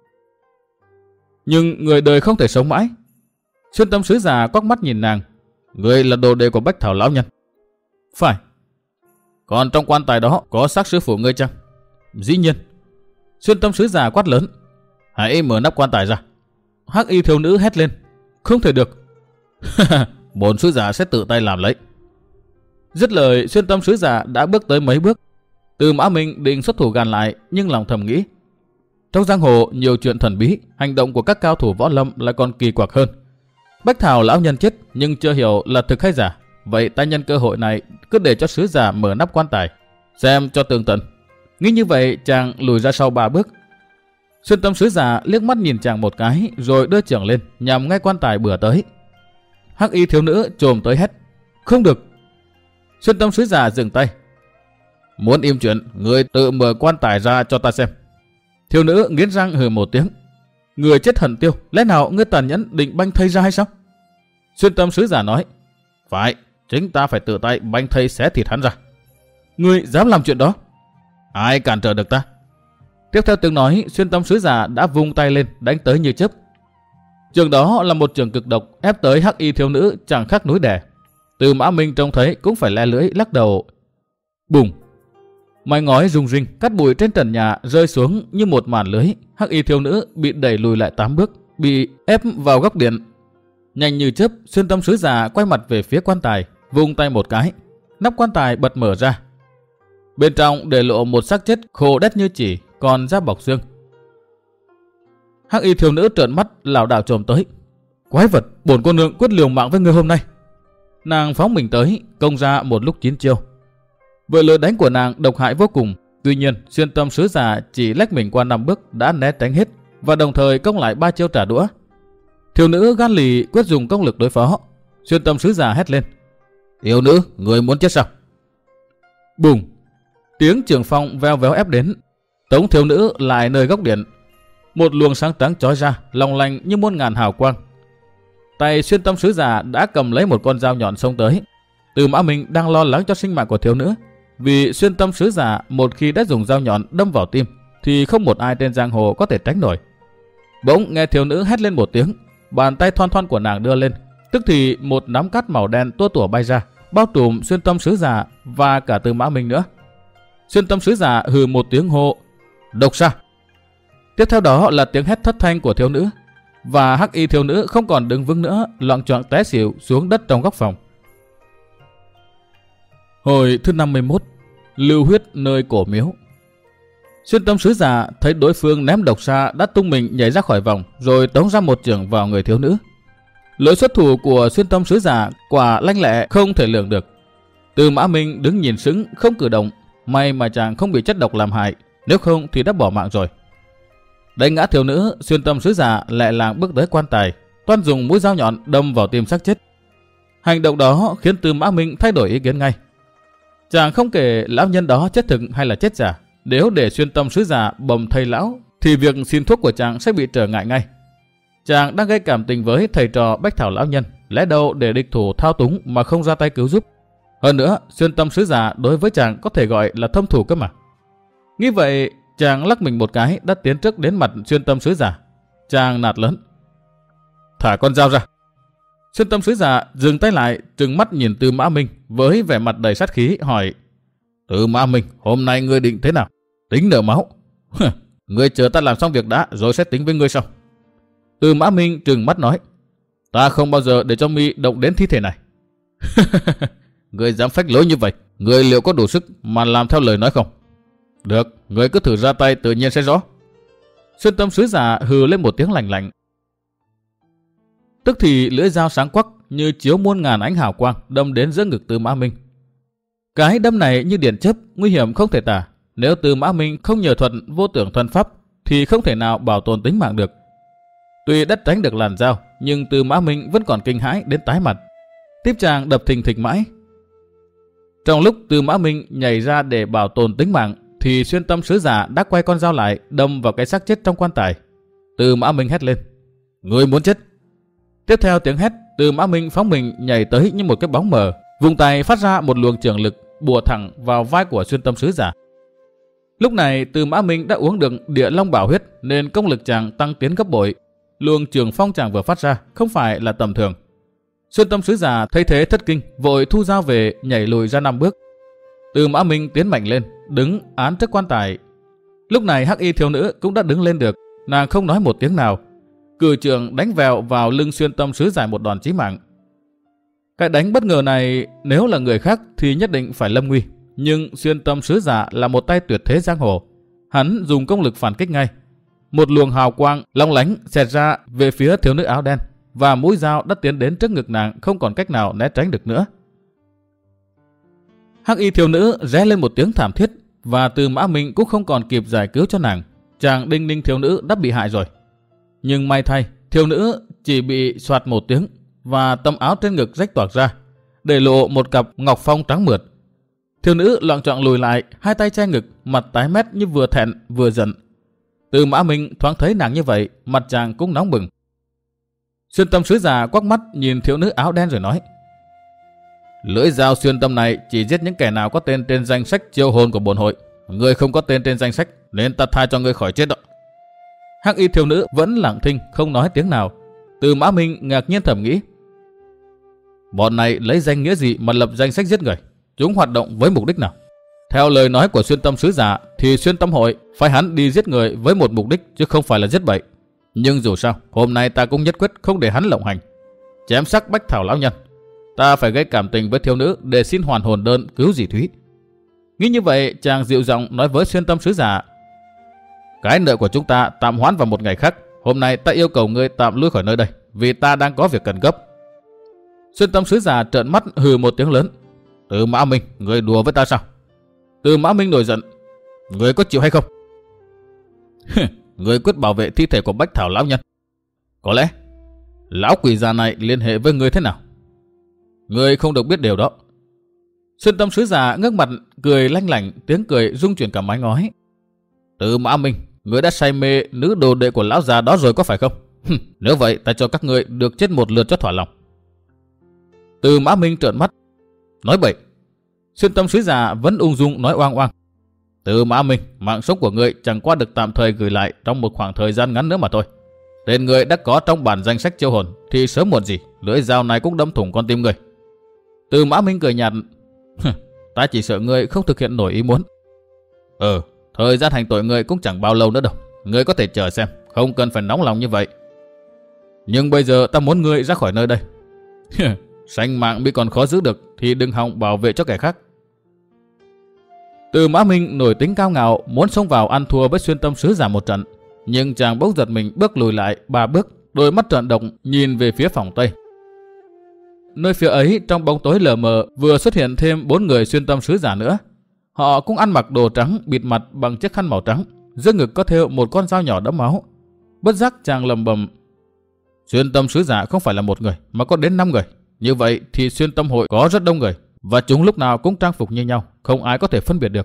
Nhưng người đời không thể sống mãi. Xuyên Tâm sứ già quắc mắt nhìn nàng. Người là đồ đệ của Bách Thảo lão nhân. Phải. Còn trong quan tài đó có xác sư phụ ngươi chăng? Dĩ nhiên. Xuyên Tâm sứ già quát lớn. Hãy mở nắp quan tài ra. Hắc y thiếu nữ hét lên. Không thể được. Bổn sứ giả sẽ tự tay làm lấy. Dứt lời, Xuyên Tâm sứ giả đã bước tới mấy bước. Từ Mã Minh định xuất thủ gàn lại, nhưng lòng thầm nghĩ. Trong giang hồ nhiều chuyện thần bí, hành động của các cao thủ võ lâm lại còn kỳ quặc hơn. Bách Thảo lão nhân chết nhưng chưa hiểu là thực hay giả. Vậy ta nhân cơ hội này cứ để cho sứ giả mở nắp quan tài, xem cho tường tận. Nghĩ như vậy, chàng lùi ra sau 3 bước. Xuyên Tâm sứ giả liếc mắt nhìn chàng một cái, rồi đưa chưởng lên nhằm ngay quan tài bừa tới. Hắc y thiếu nữ chồm tới hét. Không được. Xuyên Tâm sứ giả dừng tay. Muốn im chuyện, người tự mở quan tài ra cho ta xem. Thiếu nữ nghiến răng hừ một tiếng. Người chết hận tiêu, lẽ nào ngươi tàn nhẫn định banh thây ra hay sao? Xuyên Tâm sứ giả nói. Phải, chính ta phải tự tay banh thây xé thịt hắn ra. Ngươi dám làm chuyện đó? Ai cản trở được ta? Tiếp theo tiếng nói, Xuyên Tâm sứ giả đã vung tay lên đánh tới như chớp. Trường đó là một trường cực độc ép tới hắc y thiếu nữ chẳng khác núi đè. Từ Mã Minh trông thấy cũng phải le lưỡi lắc đầu. Bùng! Mái ngói rung rinh, cát bụi trên trần nhà rơi xuống như một màn lưới. Hắc y thiếu nữ bị đẩy lùi lại 8 bước, bị ép vào góc điện. Nhanh như chớp, Xuyên Tâm sứ giả quay mặt về phía quan tài, vung tay một cái, nắp quan tài bật mở ra. Bên trong để lộ một xác chết khô đét như chỉ, còn da bọc xương. Hắc y thiếu nữ trợn mắt lảo đảo chồm tới. Quái vật, bổn cô nương quyết liều mạng với ngươi hôm nay. Nàng phóng mình tới, công ra một lúc 9 chiêu. Vừa lối đánh của nàng độc hại vô cùng. Tuy nhiên, Xuyên Tâm sứ giả chỉ lách mình qua 5 bước đã né tránh hết, và đồng thời công lại 3 chiêu trả đũa. Thiếu nữ gan lì quyết dùng công lực đối phó. Xuyên Tâm sứ giả hét lên. Yêu nữ, người muốn chết sao? Bùng! Tiếng trường phong veo véo ép đến. Tống thiếu nữ lại nơi góc điện. Một luồng sáng trắng chói ra, long lanh như muôn ngàn hào quang. Tay Xuyên Tâm sứ giả đã cầm lấy một con dao nhọn xông tới. Từ Mã Minh đang lo lắng cho sinh mạng của thiếu nữ, vì Xuyên Tâm sứ giả một khi đã dùng dao nhọn đâm vào tim thì không một ai trên giang hồ có thể tránh nổi. Bỗng nghe thiếu nữ hét lên một tiếng, bàn tay thon thon của nàng đưa lên, tức thì một nắm cát màu đen tua tủa bay ra, bao trùm Xuyên Tâm sứ giả và cả Từ Mã Minh nữa. Xuyên Tâm sứ giả hừ một tiếng hô, độc xa. Tiếp theo đó là tiếng hét thất thanh của thiếu nữ, và hắc y thiếu nữ không còn đứng vững nữa, loạng choạng té xỉu xuống đất trong góc phòng. Hồi thứ 51, lưu huyết nơi cổ miếu. Xuyên Tâm sứ giả thấy đối phương ném độc xa đã tung mình nhảy ra khỏi vòng, rồi tống ra một chưởng vào người thiếu nữ. Lối xuất thủ của Xuyên Tâm sứ giả quả lanh lẹ không thể lường được. Từ Mã Minh đứng nhìn sững không cử động, may mà chàng không bị chất độc làm hại, nếu không thì đã bỏ mạng rồi. Đánh ngã thiếu nữ, Xuyên Tâm sứ giả lẹ làng bước tới quan tài, toan dùng mũi dao nhọn đâm vào tim xác chết. Hành động đó khiến Từ Mã Minh thay đổi ý kiến ngay. Chàng không kể lão nhân đó chết thực hay là chết giả, nếu để Xuyên Tâm sứ giả bầm thầy lão thì việc xin thuốc của chàng sẽ bị trở ngại ngay. Chàng đang gây cảm tình với thầy trò Bách Thảo lão nhân, lẽ đâu để địch thủ thao túng mà không ra tay cứu giúp. Hơn nữa, Xuyên Tâm sứ giả đối với chàng có thể gọi là thâm thù cơ mà. Nghĩ vậy, chàng lắc mình một cái đã tiến trước đến mặt Xuyên Tâm sứ giả. Chàng nạt lớn, thả con dao ra. Xuyên Tâm sứ giả dừng tay lại, trừng mắt nhìn Từ Mã Minh với vẻ mặt đầy sát khí hỏi, Từ Mã Minh, hôm nay ngươi định thế nào? Tính nợ máu? Ngươi chờ ta làm xong việc đã rồi sẽ tính với ngươi sau. Từ Mã Minh trừng mắt nói, ta không bao giờ để cho mi động đến thi thể này. Ngươi dám phách lối như vậy, ngươi liệu có đủ sức mà làm theo lời nói không? Được, ngươi cứ thử ra tay tự nhiên sẽ rõ. Xuyên Tâm sứ giả hừ lên một tiếng lạnh lạnh. Tức thì lưỡi dao sáng quắc như chiếu muôn ngàn ánh hào quang đâm đến giữa ngực Từ Mã Minh. Cái đâm này như điện chớp, nguy hiểm không thể tả. Nếu Tư Mã Minh không nhờ thuật vô tưởng thuần pháp thì không thể nào bảo tồn tính mạng được. Tuy đã tránh được làn dao, nhưng Tư Mã Minh vẫn còn kinh hãi đến tái mặt. Tiếp chàng đập thình thịch mãi. Trong lúc Tư Mã Minh nhảy ra để bảo tồn tính mạng, thì Xuyên Tâm sứ giả đã quay con dao lại, đâm vào cái xác chết trong quan tài. Tư Mã Minh hét lên: "Ngươi muốn chết!" Tiếp theo tiếng hét, Tư Mã Minh phóng mình nhảy tới như một cái bóng mờ, vùng tay phát ra một luồng chưởng lực bùa thẳng vào vai của Xuyên Tâm sứ giả. Lúc này Tư Mã Minh đã uống được Địa Long Bảo huyết nên công lực chàng tăng tiến gấp bội. Luồng trường phong chàng vừa phát ra không phải là tầm thường. Xuyên Tâm sứ giả thấy thế thất kinh, vội thu dao về, nhảy lùi ra 5 bước. Tư Mã Minh tiến mạnh lên, đứng án trước quan tài. Lúc này Hắc Y thiếu nữ cũng đã đứng lên được, nàng không nói một tiếng nào, cử trường đánh vèo vào lưng Xuyên Tâm sứ giả một đòn chí mạng. Cái đánh bất ngờ này nếu là người khác thì nhất định phải lâm nguy, nhưng Xuyên Tâm sứ giả là một tay tuyệt thế giang hồ, hắn dùng công lực phản kích ngay. Một luồng hào quang long lánh xẹt ra về phía thiếu nữ áo đen, và mũi dao đã tiến đến trước ngực nàng, không còn cách nào né tránh được nữa. Hắc Y thiếu nữ ré lên một tiếng thảm thiết, và Tư Mã Minh cũng không còn kịp giải cứu cho nàng. Chàng đinh ninh thiếu nữ đã bị hại rồi. Nhưng may thay, thiếu nữ chỉ bị xoạt một tiếng và tấm áo trên ngực rách toạc ra, để lộ một cặp ngọc phong trắng mượt. Thiếu nữ loạng choạng lùi lại, hai tay che ngực, mặt tái mét như vừa thẹn vừa giận. Tư Mã Minh thoáng thấy nàng như vậy, mặt chàng cũng nóng bừng. Xuyên Tâm sứ giả quắc mắt nhìn thiếu nữ áo đen rồi nói: "Lưỡi dao xuyên tâm này chỉ giết những kẻ nào có tên trên danh sách chiêu hồn của bổn hội. Ngươi không có tên trên danh sách nên ta tha cho ngươi khỏi chết đó." Hắc Y thiếu nữ vẫn lặng thinh, không nói tiếng nào. Tư Mã Minh ngạc nhiên thầm nghĩ: bọn này lấy danh nghĩa gì mà lập danh sách giết người? Chúng hoạt động với mục đích nào? Theo lời nói của Xuyên Tâm sứ giả thì Xuyên Tâm hội phải hắn đi giết người với một mục đích chứ không phải là giết bậy. Nhưng dù sao, hôm nay ta cũng nhất quyết không để hắn lộng hành, chém xác Bách Thảo lão nhân. Ta phải gây cảm tình với thiếu nữ để xin hoàn hồn đơn cứu dì Thúy. Nghĩ như vậy, chàng dịu giọng nói với Xuyên Tâm sứ giả: cái nợ của chúng ta tạm hoãn vào một ngày khác. Hôm nay ta yêu cầu ngươi tạm lui khỏi nơi đây, vì ta đang có việc cần gấp. Xuyên Tâm sứ giả trợn mắt hừ một tiếng lớn: Tư Mã Minh, ngươi đùa với ta sao? Tư Mã Minh nổi giận: ngươi có chịu hay không? Ngươi quyết bảo vệ thi thể của Bách Thảo lão nhân. Có lẽ lão quỷ già này liên hệ với ngươi thế nào? Ngươi không được biết điều đó. Xuyên Tâm sứ giả ngước mặt cười lanh lảnh, tiếng cười rung chuyển cả mái ngói. Tư Mã Minh, ngươi đã say mê nữ đồ đệ của lão già đó rồi có phải không? Nếu vậy ta cho các ngươi được chết một lượt cho thỏa lòng. Tư Mã Minh trợn mắt: nói bậy. Xuyên Tâm sứ giả vẫn ung dung nói oang oang: Tư Mã Minh, mạng sống của ngươi chẳng qua được tạm thời gửi lại trong một khoảng thời gian ngắn nữa mà thôi. Tên ngươi đã có trong bản danh sách chiêu hồn thì sớm muộn gì lưỡi dao này cũng đâm thủng con tim ngươi. Tư Mã Minh cười nhạt: ta chỉ sợ ngươi không thực hiện nổi ý muốn. Thời gian hành tội ngươi cũng chẳng bao lâu nữa đâu. Ngươi có thể chờ xem, không cần phải nóng lòng như vậy. Nhưng bây giờ ta muốn ngươi ra khỏi nơi đây. Sanh mạng bị còn khó giữ được thì đừng hòng bảo vệ cho kẻ khác. Tư Mã Minh nổi tính cao ngạo, muốn xông vào ăn thua với Xuyên Tâm sứ giả một trận, nhưng chàng bỗng giật mình bước lùi lại 3 bước, đôi mắt trợn động nhìn về phía phòng tây. Nơi phía ấy trong bóng tối lờ mờ vừa xuất hiện thêm 4 người Xuyên Tâm sứ giả nữa. Họ cũng ăn mặc đồ trắng, bịt mặt bằng chiếc khăn màu trắng, giữa ngực có thêu một con dao nhỏ đẫm máu. Bất giác chàng lầm bầm: Xuyên Tâm sứ giả không phải là một người mà có đến 5 người. Như vậy thì Xuyên Tâm hội có rất đông người, và chúng lúc nào cũng trang phục như nhau, không ai có thể phân biệt được.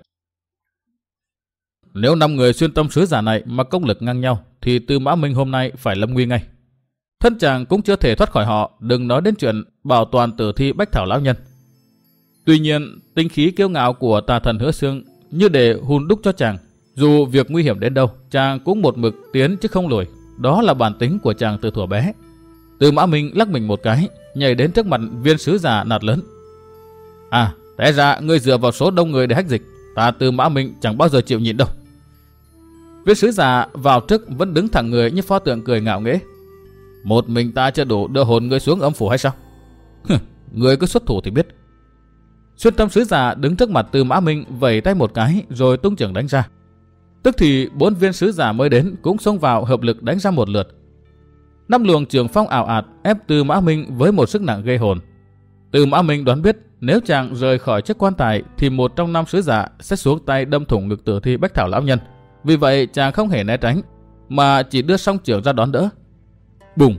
Nếu 5 người Xuyên Tâm sứ giả này mà công lực ngang nhau thì Tư Mã Minh hôm nay phải lâm nguy ngay. Thân chàng cũng chưa thể thoát khỏi họ, đừng nói đến chuyện bảo toàn tử thi Bách Thảo lão nhân. Tuy nhiên, tinh khí kiêu ngạo của tà thần Hứa Xương như để hun đúc cho chàng, dù việc nguy hiểm đến đâu, chàng cũng một mực tiến chứ không lùi. Đó là bản tính của chàng từ thuở bé. Tư Mã Minh lắc mình một cái, nhảy đến trước mặt viên sứ giả nạt lớn: té ra ngươi dựa vào số đông người để hách dịch, ta Tư Mã Minh chẳng bao giờ chịu nhịn đâu. Viên sứ giả vào trước vẫn đứng thẳng người như pho tượng cười ngạo nghễ: một mình ta chưa đủ đưa hồn ngươi xuống âm phủ hay sao? Ngươi cứ xuất thủ thì biết. Xuyên Tâm sứ giả đứng trước mặt Tư Mã Minh vẩy tay một cái rồi tung chưởng đánh ra. Tức thì 4 viên sứ giả mới đến cũng xông vào hợp lực đánh ra một lượt. 5 luồng trường phong ảo ạt ép Tư Mã Minh với một sức nặng gây hồn. Từ Mã Minh đoán biết nếu chàng rời khỏi chiếc quan tài thì một trong 5 sứ giả sẽ xuống tay đâm thủng ngực tử thi Bách Thảo lão nhân. Vì vậy chàng không hề né tránh mà chỉ đưa song chưởng ra đón đỡ. Bùng!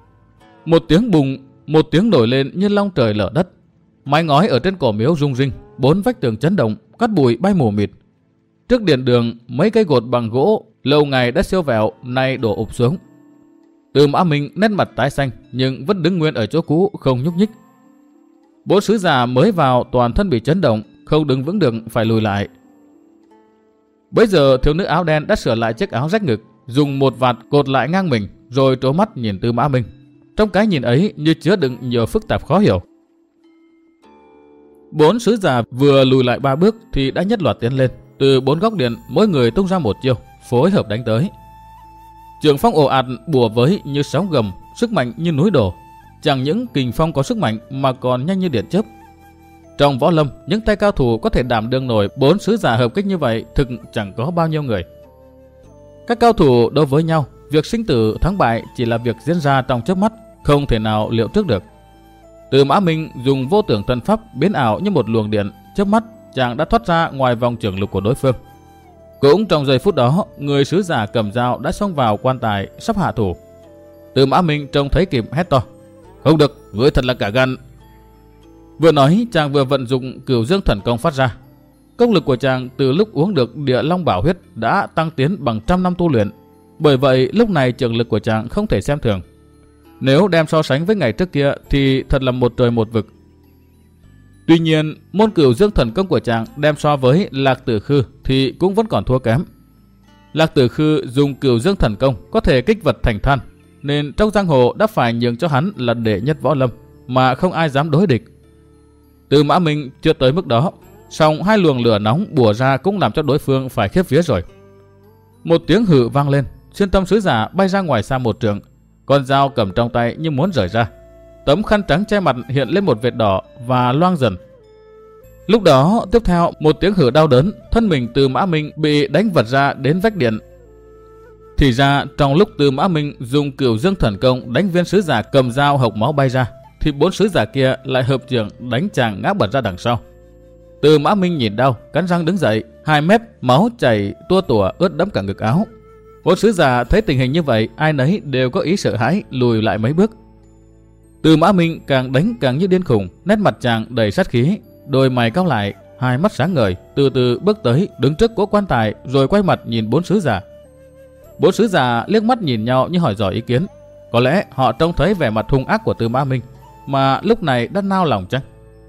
Một tiếng nổi lên như long trời lở đất. Mái ngói ở trên cổ miếu rung rinh, 4 vách tường chấn động, cát bụi bay mù mịt. Trước điện đường, mấy cây cột bằng gỗ lâu ngày đã siêu vẹo nay đổ ụp xuống. Từ Mã Minh nét mặt tái xanh nhưng vẫn đứng nguyên ở chỗ cũ không nhúc nhích. 4 sứ giả mới vào toàn thân bị chấn động, không đứng vững được phải lùi lại. Bấy giờ thiếu nữ áo đen đã sửa lại chiếc áo rách ngực, dùng một vạt cột lại ngang mình, rồi trố mắt nhìn Từ Mã Minh. Trong cái nhìn ấy như chứa đựng nhiều phức tạp khó hiểu. 4 sứ giả vừa lùi lại 3 bước thì đã nhất loạt tiến lên. Từ 4 góc điện mỗi người tung ra một chiêu, phối hợp đánh tới. Trường phong ồ ạt bùa với như sóng gầm, sức mạnh như núi đổ. Chẳng những kình phong có sức mạnh mà còn nhanh như điện chớp. Trong võ lâm, những tay cao thủ có thể đảm đương nổi 4 sứ giả hợp kích như vậy thực chẳng có bao nhiêu người. Các cao thủ đối với nhau, việc sinh tử thắng bại chỉ là việc diễn ra trong chớp mắt, không thể nào liệu trước được. Từ Mã Minh dùng vô tưởng thần pháp biến ảo như một luồng điện, chớp mắt chàng đã thoát ra ngoài vòng trưởng lực của đối phương. Cũng trong giây phút đó, người sứ giả cầm dao đã xông vào quan tài sắp hạ thủ. Từ Mã Minh trông thấy kịp hét to: "Không được, ngươi thật là cả gan!" Vừa nói, chàng vừa vận dụng Cửu Dương Thần Công phát ra. Công lực của chàng từ lúc uống được Địa Long Bảo Huyết đã tăng tiến bằng 100 năm tu luyện. Bởi vậy lúc này trường lực của chàng không thể xem thường. Nếu đem so sánh với ngày trước kia thì thật là một trời một vực. Tuy nhiên, môn Cửu Dương Thần Công của chàng đem so với Lạc Tử Khư thì cũng vẫn còn thua kém. Lạc Tử Khư dùng Cửu Dương Thần Công có thể kích vật thành than, nên trong giang hồ đã phải nhường cho hắn là đệ nhất võ lâm mà không ai dám đối địch. Từ Mã Minh chưa tới mức đó, song 2 luồng lửa nóng bùa ra cũng làm cho đối phương phải khiếp vía rồi. Một tiếng hự vang lên, xuyên tâm sứ giả bay ra ngoài xa 1 trượng, con dao cầm trong tay như muốn rời ra. Tấm khăn trắng che mặt hiện lên một vệt đỏ và loang dần. Lúc đó tiếp theo một tiếng hử đau đớn, thân mình Từ Mã Minh bị đánh vật ra đến vách điện. Thì ra trong lúc Từ Mã Minh dùng Cửu Dương Thần Công đánh viên sứ giả cầm dao hộc máu bay ra, thì 4 sứ giả kia lại hợp chưởng đánh chàng ngã bật ra đằng sau. Từ Mã Minh nhìn đau, cắn răng đứng dậy, 2 mép máu chảy tua tủa ướt đẫm cả ngực áo. 4 sứ giả thấy tình hình như vậy, ai nấy đều có ý sợ hãi lùi lại mấy bước. Từ Mã Minh càng đánh càng như điên khùng, nét mặt chàng đầy sát khí, đôi mày cau lại, 2 mắt sáng ngời, từ từ bước tới đứng trước cỗ quan tài rồi quay mặt nhìn 4 sứ giả. 4 sứ giả liếc mắt nhìn nhau như hỏi dò ý kiến. Có lẽ họ trông thấy vẻ mặt hung ác của Từ Mã Minh mà lúc này đã nao lòng chăng?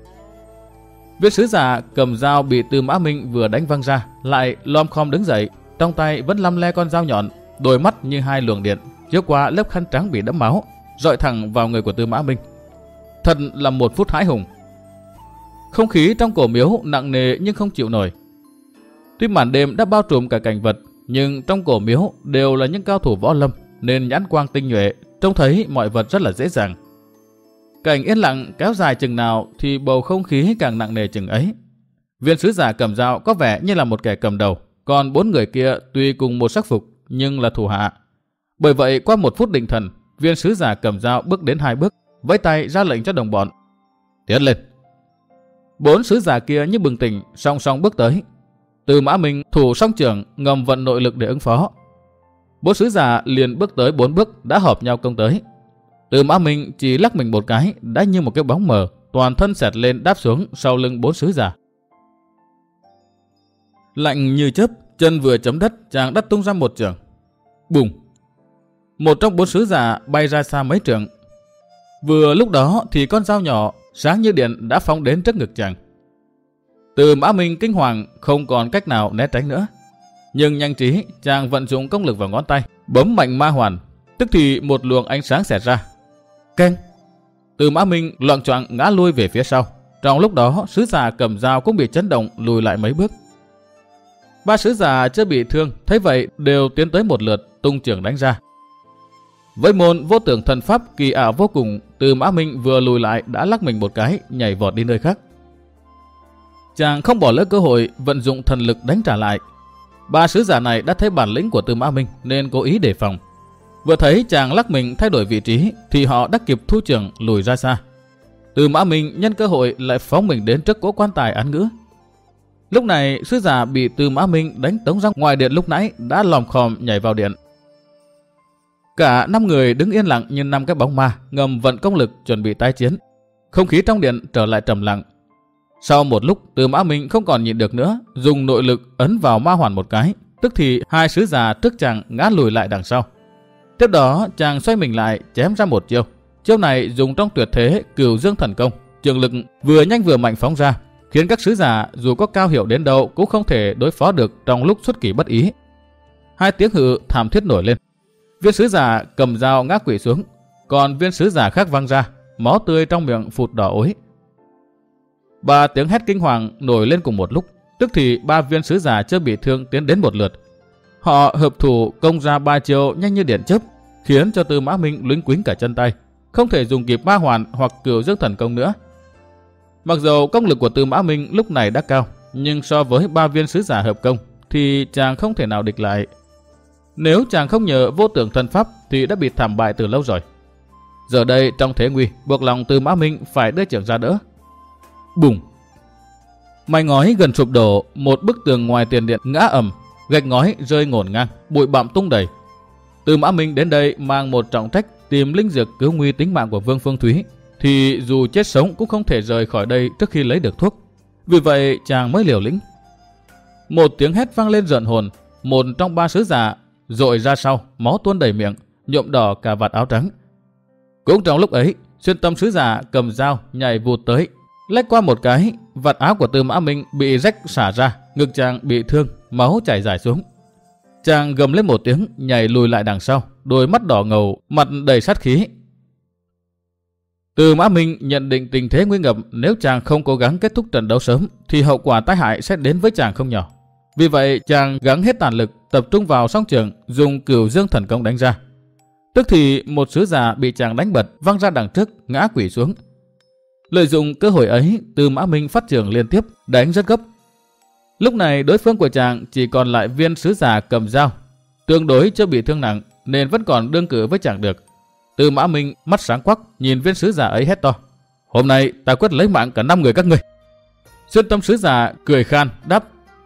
Viên sứ giả cầm dao bị Từ Mã Minh vừa đánh văng ra lại lom khom đứng dậy, trong tay vẫn lăm le con dao nhọn, đôi mắt như 2 luồng điện chiếu qua lớp khăn trắng bị đẫm máu, dọi thẳng vào người của Từ Mã Minh. Thật là một phút hãi hùng. Không khí trong cổ miếu nặng nề nhưng không chịu nổi. Tuy màn đêm đã bao trùm cả cảnh vật, nhưng trong cổ miếu đều là những cao thủ võ lâm nên nhãn quang tinh nhuệ, trông thấy mọi vật rất là dễ dàng. Cảnh yên lặng kéo dài chừng nào thì bầu không khí càng nặng nề chừng ấy. Viên sứ giả cầm dao có vẻ như là một kẻ cầm đầu, còn 4 người kia tuy cùng một sắc phục nhưng là thủ hạ. Bởi vậy qua 1 phút định thần, viên sứ giả cầm dao bước đến 2 bước, vẫy tay ra lệnh cho đồng bọn: "Tiến lên!" 4 sứ giả kia như bừng tỉnh, song song bước tới. Từ Mã Minh thủ song chưởng ngầm vận nội lực để ứng phó. 4 sứ giả liền bước tới 4 bước đã hợp nhau công tới. Từ Mã Minh chỉ lắc mình một cái đã như một cái bóng mờ, toàn thân xẹt lên đáp xuống sau lưng 4 sứ giả. Lạnh như chớp, chân vừa chấm đất chàng đã tung ra một chưởng. Bùng! Một trong 4 sứ giả bay ra xa mấy trượng. Vừa lúc đó thì con dao nhỏ sáng như điện đã phóng đến trước ngực chàng. Từ Mã Minh kinh hoàng không còn cách nào né tránh nữa. Nhưng nhanh trí chàng vận dụng công lực vào ngón tay, bấm mạnh ma hoàn, tức thì một luồng ánh sáng xẹt ra. Keng! Từ Mã Minh loạng choạng ngã lui về phía sau. Trong lúc đó sứ giả cầm dao cũng bị chấn động lùi lại mấy bước. 3 sứ giả chưa bị thương thấy vậy đều tiến tới một lượt tung chưởng đánh ra. Với môn vô tưởng thần pháp kỳ ảo vô cùng, Từ Mã Minh vừa lùi lại đã lắc mình một cái, nhảy vọt đi nơi khác. Chàng không bỏ lỡ cơ hội vận dụng thần lực đánh trả lại. 3 sứ giả này đã thấy bản lĩnh của Từ Mã Minh nên cố ý đề phòng. Vừa thấy chàng lắc mình thay đổi vị trí thì họ đã kịp thu chưởng lùi ra xa. Tư Mã Minh nhân cơ hội lại phóng mình đến trước cỗ quan tài án ngữ. Lúc này sứ giả bị Tư Mã Minh đánh tống ra ngoài điện lúc nãy đã lòm khòm nhảy vào điện. Cả 5 người đứng yên lặng như 5 cái bóng ma, ngầm vận công lực chuẩn bị tái chiến. Không khí trong điện trở lại trầm lặng. Sau một lúc, Tư Mã Minh không còn nhịn được nữa, dùng nội lực ấn vào ma hoàn một cái, tức thì 2 sứ giả trước chàng ngã lùi lại đằng sau. Tiếp đó chàng xoay mình lại chém ra một chiêu. Chiêu này dùng trong tuyệt thế Cửu Dương Thần Công, trường lực vừa nhanh vừa mạnh phóng ra, khiến các sứ giả dù có cao hiểu đến đâu cũng không thể đối phó được trong lúc xuất kỳ bất ý. 2 tiếng hự thảm thiết nổi lên. Viên sứ giả cầm dao ngã quỵ xuống, còn viên sứ giả khác văng ra, máu tươi trong miệng phụt đỏ ối. 3 tiếng hét kinh hoàng nổi lên cùng một lúc, tức thì 3 viên sứ giả chưa bị thương tiến đến một lượt. Họ hợp thủ công ra 3 chiêu nhanh như điện chớp, khiến cho Tư Mã Minh luống quýnh cả chân tay, không thể dùng kịp ma hoàn hoặc Cửu Dương Thần Công nữa. Mặc dù công lực của Tư Mã Minh lúc này đã cao, nhưng so với 3 viên sứ giả hợp công thì chàng không thể nào địch lại. Nếu chàng không nhờ vô tưởng thần pháp thì đã bị thảm bại từ lâu rồi. Giờ đây trong thế nguy, buộc lòng Tư Mã Minh phải đưa trưởng ra đỡ. Bùng! Mái ngói gần sụp đổ, một bức tường ngoài tiền điện ngã ầm, gạch ngói rơi ngổn ngang, bụi bặm tung đầy. Tư Mã Minh đến đây mang một trọng trách tìm linh dược cứu nguy tính mạng của Vương Phương Thúy, thì dù chết sống cũng không thể rời khỏi đây trước khi lấy được thuốc. Vì vậy chàng mới liều lĩnh. Một tiếng hét vang lên rợn hồn, một trong 3 sứ giả dội ra sau, máu tuôn đầy miệng, nhuộm đỏ cả vạt áo trắng. Cũng trong lúc ấy, Xuyên Tâm sứ giả cầm dao nhảy vụt tới, lách qua một cái, vạt áo của Tư Mã Minh bị rách xả ra, ngực chàng bị thương, máu chảy dài xuống. Chàng gầm lên một tiếng, nhảy lùi lại đằng sau, đôi mắt đỏ ngầu, mặt đầy sát khí. Tư Mã Minh nhận định tình thế nguy ngập, nếu chàng không cố gắng kết thúc trận đấu sớm thì hậu quả tai hại sẽ đến với chàng không nhỏ. Vì vậy chàng gắng hết tàn lực, tập trung vào song trường, dùng Cửu Dương Thần Công đánh ra. Tức thì một sứ giả bị chàng đánh bật, văng ra đằng trước, ngã quỵ xuống. Lợi dụng cơ hội ấy, Tư Mã Minh phát trường liên tiếp, đánh rất gấp. Lúc này đối phương của chàng chỉ còn lại viên sứ giả cầm dao, tương đối chưa bị thương nặng nên vẫn còn đương cử với chàng được. Tư Mã Minh mắt sáng quắc nhìn viên sứ giả ấy hét to: "Hôm nay ta quyết lấy mạng cả 5 người các ngươi." Xuyên Tâm sứ giả cười khan đáp: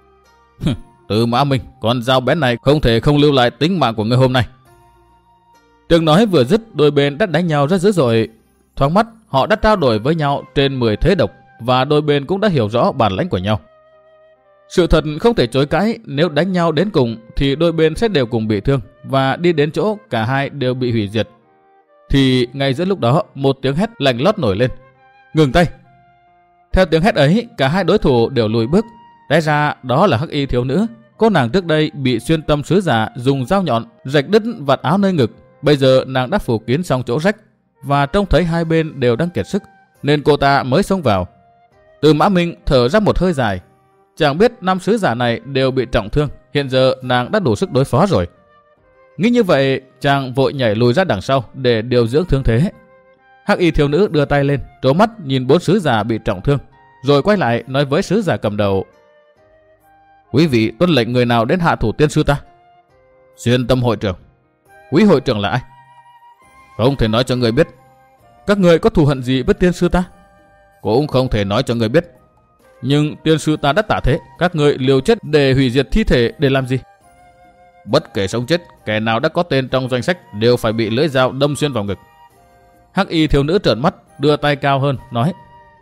"Tư Mã Minh, con dao bén này không thể không lưu lại tính mạng của ngươi hôm nay." Tiếng nói vừa dứt, đôi bên đã đánh nhau rất dữ dội. Thoáng mắt họ đã trao đổi với nhau trên 10 thế độc và đôi bên cũng đã hiểu rõ bản lãnh của nhau. Sự thật không thể chối cãi, nếu đánh nhau đến cùng thì đôi bên sẽ đều cùng bị thương và đi đến chỗ cả hai đều bị hủy diệt. Thì ngay giữa lúc đó một tiếng hét lạnh lót nổi lên: "Ngừng tay!" Theo tiếng hét ấy, cả hai đối thủ đều lùi bước. Té ra đó là Hắc Y thiếu nữ. Cô nàng trước đây bị Xuyên Tâm sứ giả dùng dao nhọn rạch đứt vạt áo nơi ngực. Bây giờ nàng đã phủ kín xong chỗ rách và trông thấy hai bên đều đang kiệt sức nên cô ta mới xông vào. Tư Mã Minh thở ra một hơi dài. Chàng biết 5 sứ giả này đều bị trọng thương, hiện giờ nàng đã đủ sức đối phó rồi. Nghĩ như vậy, chàng vội nhảy lùi ra đằng sau để điều dưỡng thương thế. Hắc Y thiếu nữ đưa tay lên, trố mắt nhìn 4 sứ giả bị trọng thương, rồi quay lại nói với sứ giả cầm đầu: "Quý vị tuân lệnh người nào đến hạ thủ tiên sư ta?" "Xuyên Tâm hội trưởng." "Quý hội trưởng là ai?" "Không thể nói cho người biết." "Các người có thù hận gì với tiên sư ta?" "Cũng không thể nói cho người biết." "Nhưng tiên sư ta đã tạ thế, các người liều chết để hủy diệt thi thể để làm gì?" "Bất kể sống chết, kẻ nào đã có tên trong danh sách đều phải bị lưỡi dao đâm xuyên vào ngực." Hắc Y thiếu nữ trợn mắt, đưa tay cao hơn, nói: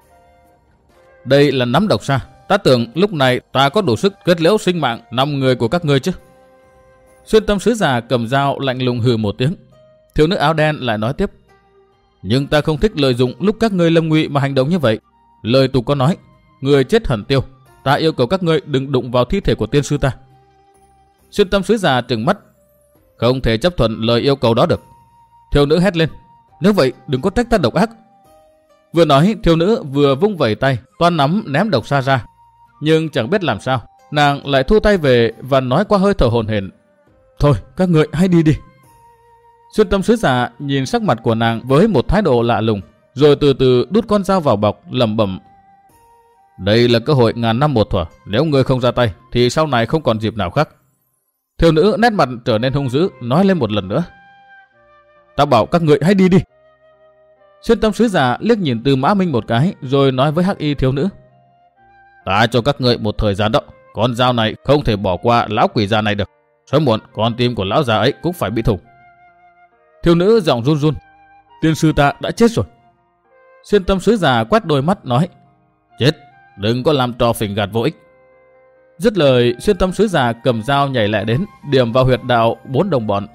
"Đây là nắm độc sa, ta tưởng lúc này ta có đủ sức kết liễu sinh mạng 5 người của các ngươi chứ." Xuyên Tâm sứ giả cầm dao lạnh lùng hừ một tiếng. Thiếu nữ áo đen lại nói tiếp: "Nhưng ta không thích lợi dụng lúc các ngươi lâm nguy mà hành động như vậy. Lời tục có nói, người chết hẳn tiêu. Ta yêu cầu các ngươi đừng đụng vào thi thể của tiên sư ta." Xuyên Tâm sứ giả trừng mắt: "Không thể chấp thuận lời yêu cầu đó được." Thiếu nữ hét lên: "Nếu vậy đừng có trách ta độc ác." Vừa nói, thiếu nữ vừa vung vẩy tay, toan nắm ném độc sa ra. Nhưng chẳng biết làm sao, nàng lại thu tay về và nói qua hơi thở hổn hển: "Thôi, các ngươi hãy đi đi." Xuyên Tâm sứ giả nhìn sắc mặt của nàng với một thái độ lạ lùng, rồi từ từ đút con dao vào bọc, lẩm bẩm: "Đây là cơ hội ngàn năm một thuở, nếu ngươi không ra tay thì sau này không còn dịp nào khác." Thiếu nữ nét mặt trở nên hung dữ, nói lên một lần nữa: "Ta bảo các ngươi hãy đi đi." Xuyên Tâm sứ giả liếc nhìn Tư Mã Minh một cái rồi nói với Hắc Y thiếu nữ. Ta cho các ngươi một thời gian đó, con dao này không thể bỏ qua lão quỷ già này được. Sớm muộn con tim của lão già ấy cũng phải bị thủng. Thiếu nữ giọng run run. Tiên sư ta đã chết rồi. Xuyên Tâm sứ giả quét đôi mắt nói. Chết, đừng có làm trò phỉnh gạt vô ích. Dứt lời, Xuyên Tâm sứ giả cầm dao nhảy lại đến, điểm vào huyệt đạo 4 đồng bọn.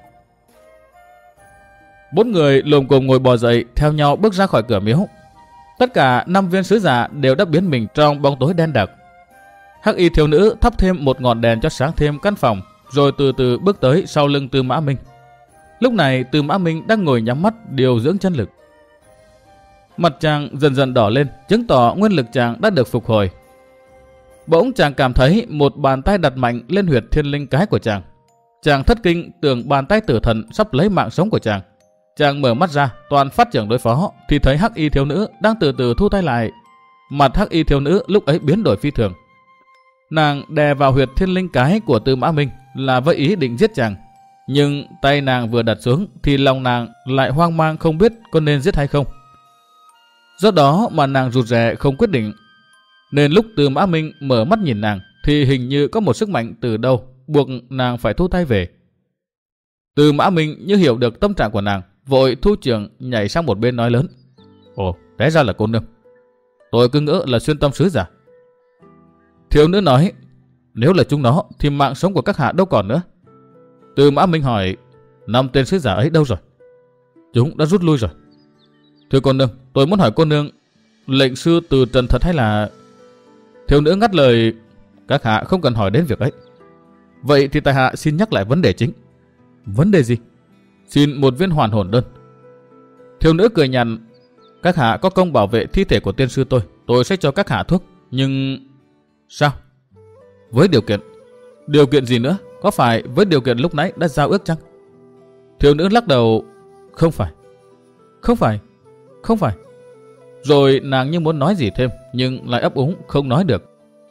4 người lồm cồm ngồi bò dậy, theo nhau bước ra khỏi cửa miếu. Tất cả 5 viên sứ giả đều đã biến mình trong bóng tối đen đặc. Hắc Y thiếu nữ thắp thêm một ngọn đèn cho sáng thêm căn phòng, rồi từ từ bước tới sau lưng Tư Mã Minh. Lúc này Tư Mã Minh đang ngồi nhắm mắt điều dưỡng chân lực. Mặt chàng dần dần đỏ lên, chứng tỏ nguyên lực chàng đã được phục hồi. Bỗng chàng cảm thấy một bàn tay đặt mạnh lên huyệt thiên linh cái của chàng. Chàng thất kinh tưởng bàn tay tử thần sắp lấy mạng sống của chàng. Chàng mở mắt ra, toàn phát trưởng đối phó, thì thấy Hắc Y thiếu nữ đang từ từ thu tay lại. Mặt Hắc Y thiếu nữ lúc ấy biến đổi phi thường. Nàng đè vào huyệt thiên linh cái của Tư Mã Minh là với ý định giết chàng. Nhưng tay nàng vừa đặt xuống thì lòng nàng lại hoang mang không biết có nên giết hay không. Do đó mà nàng rụt rè không quyết định. Nên lúc Tư Mã Minh mở mắt nhìn nàng thì hình như có một sức mạnh từ đâu buộc nàng phải thu tay về. Tư Mã Minh như hiểu được tâm trạng của nàng, vội thu trường nhảy sang một bên nói lớn. Ồ, té ra là cô nương. Tôi cứ ngỡ là Xuyên Tâm sứ giả. Thiếu nữ nói, nếu là chúng nó thì mạng sống của các hạ đâu còn nữa. Tư Mã Minh hỏi, 5 tên sứ giả ấy đâu rồi? Chúng đã rút lui rồi. Thưa cô nương, tôi muốn hỏi cô nương, lệnh sư từ trần thật hay là... Thiếu nữ ngắt lời, các hạ không cần hỏi đến việc ấy. Vậy thì tại hạ xin nhắc lại vấn đề chính. Vấn đề gì? Xin một viên hoàn hồn đơn. Thiếu nữ cười nhạt, các hạ có công bảo vệ thi thể của tiên sư tôi sẽ cho các hạ thuốc. Nhưng... Sao? Với điều kiện. Điều kiện gì nữa? Có phải với điều kiện lúc nãy đã giao ước chăng? Thiếu nữ lắc đầu, không phải. Không phải. Không phải. Rồi nàng như muốn nói gì thêm, nhưng lại ấp úng không nói được.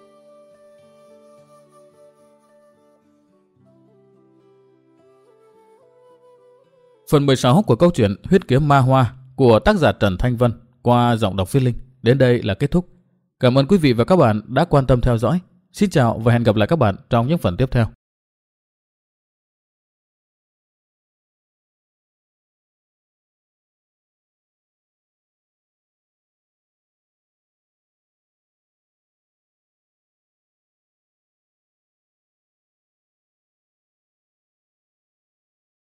Phần 16 của câu chuyện Huyết Kiếm Ma Hoa của tác giả Trần Thanh Vân qua giọng đọc Viết Linh đến đây là kết thúc. Cảm ơn quý vị và các bạn đã quan tâm theo dõi. Xin chào và hẹn gặp lại các bạn trong những phần tiếp theo.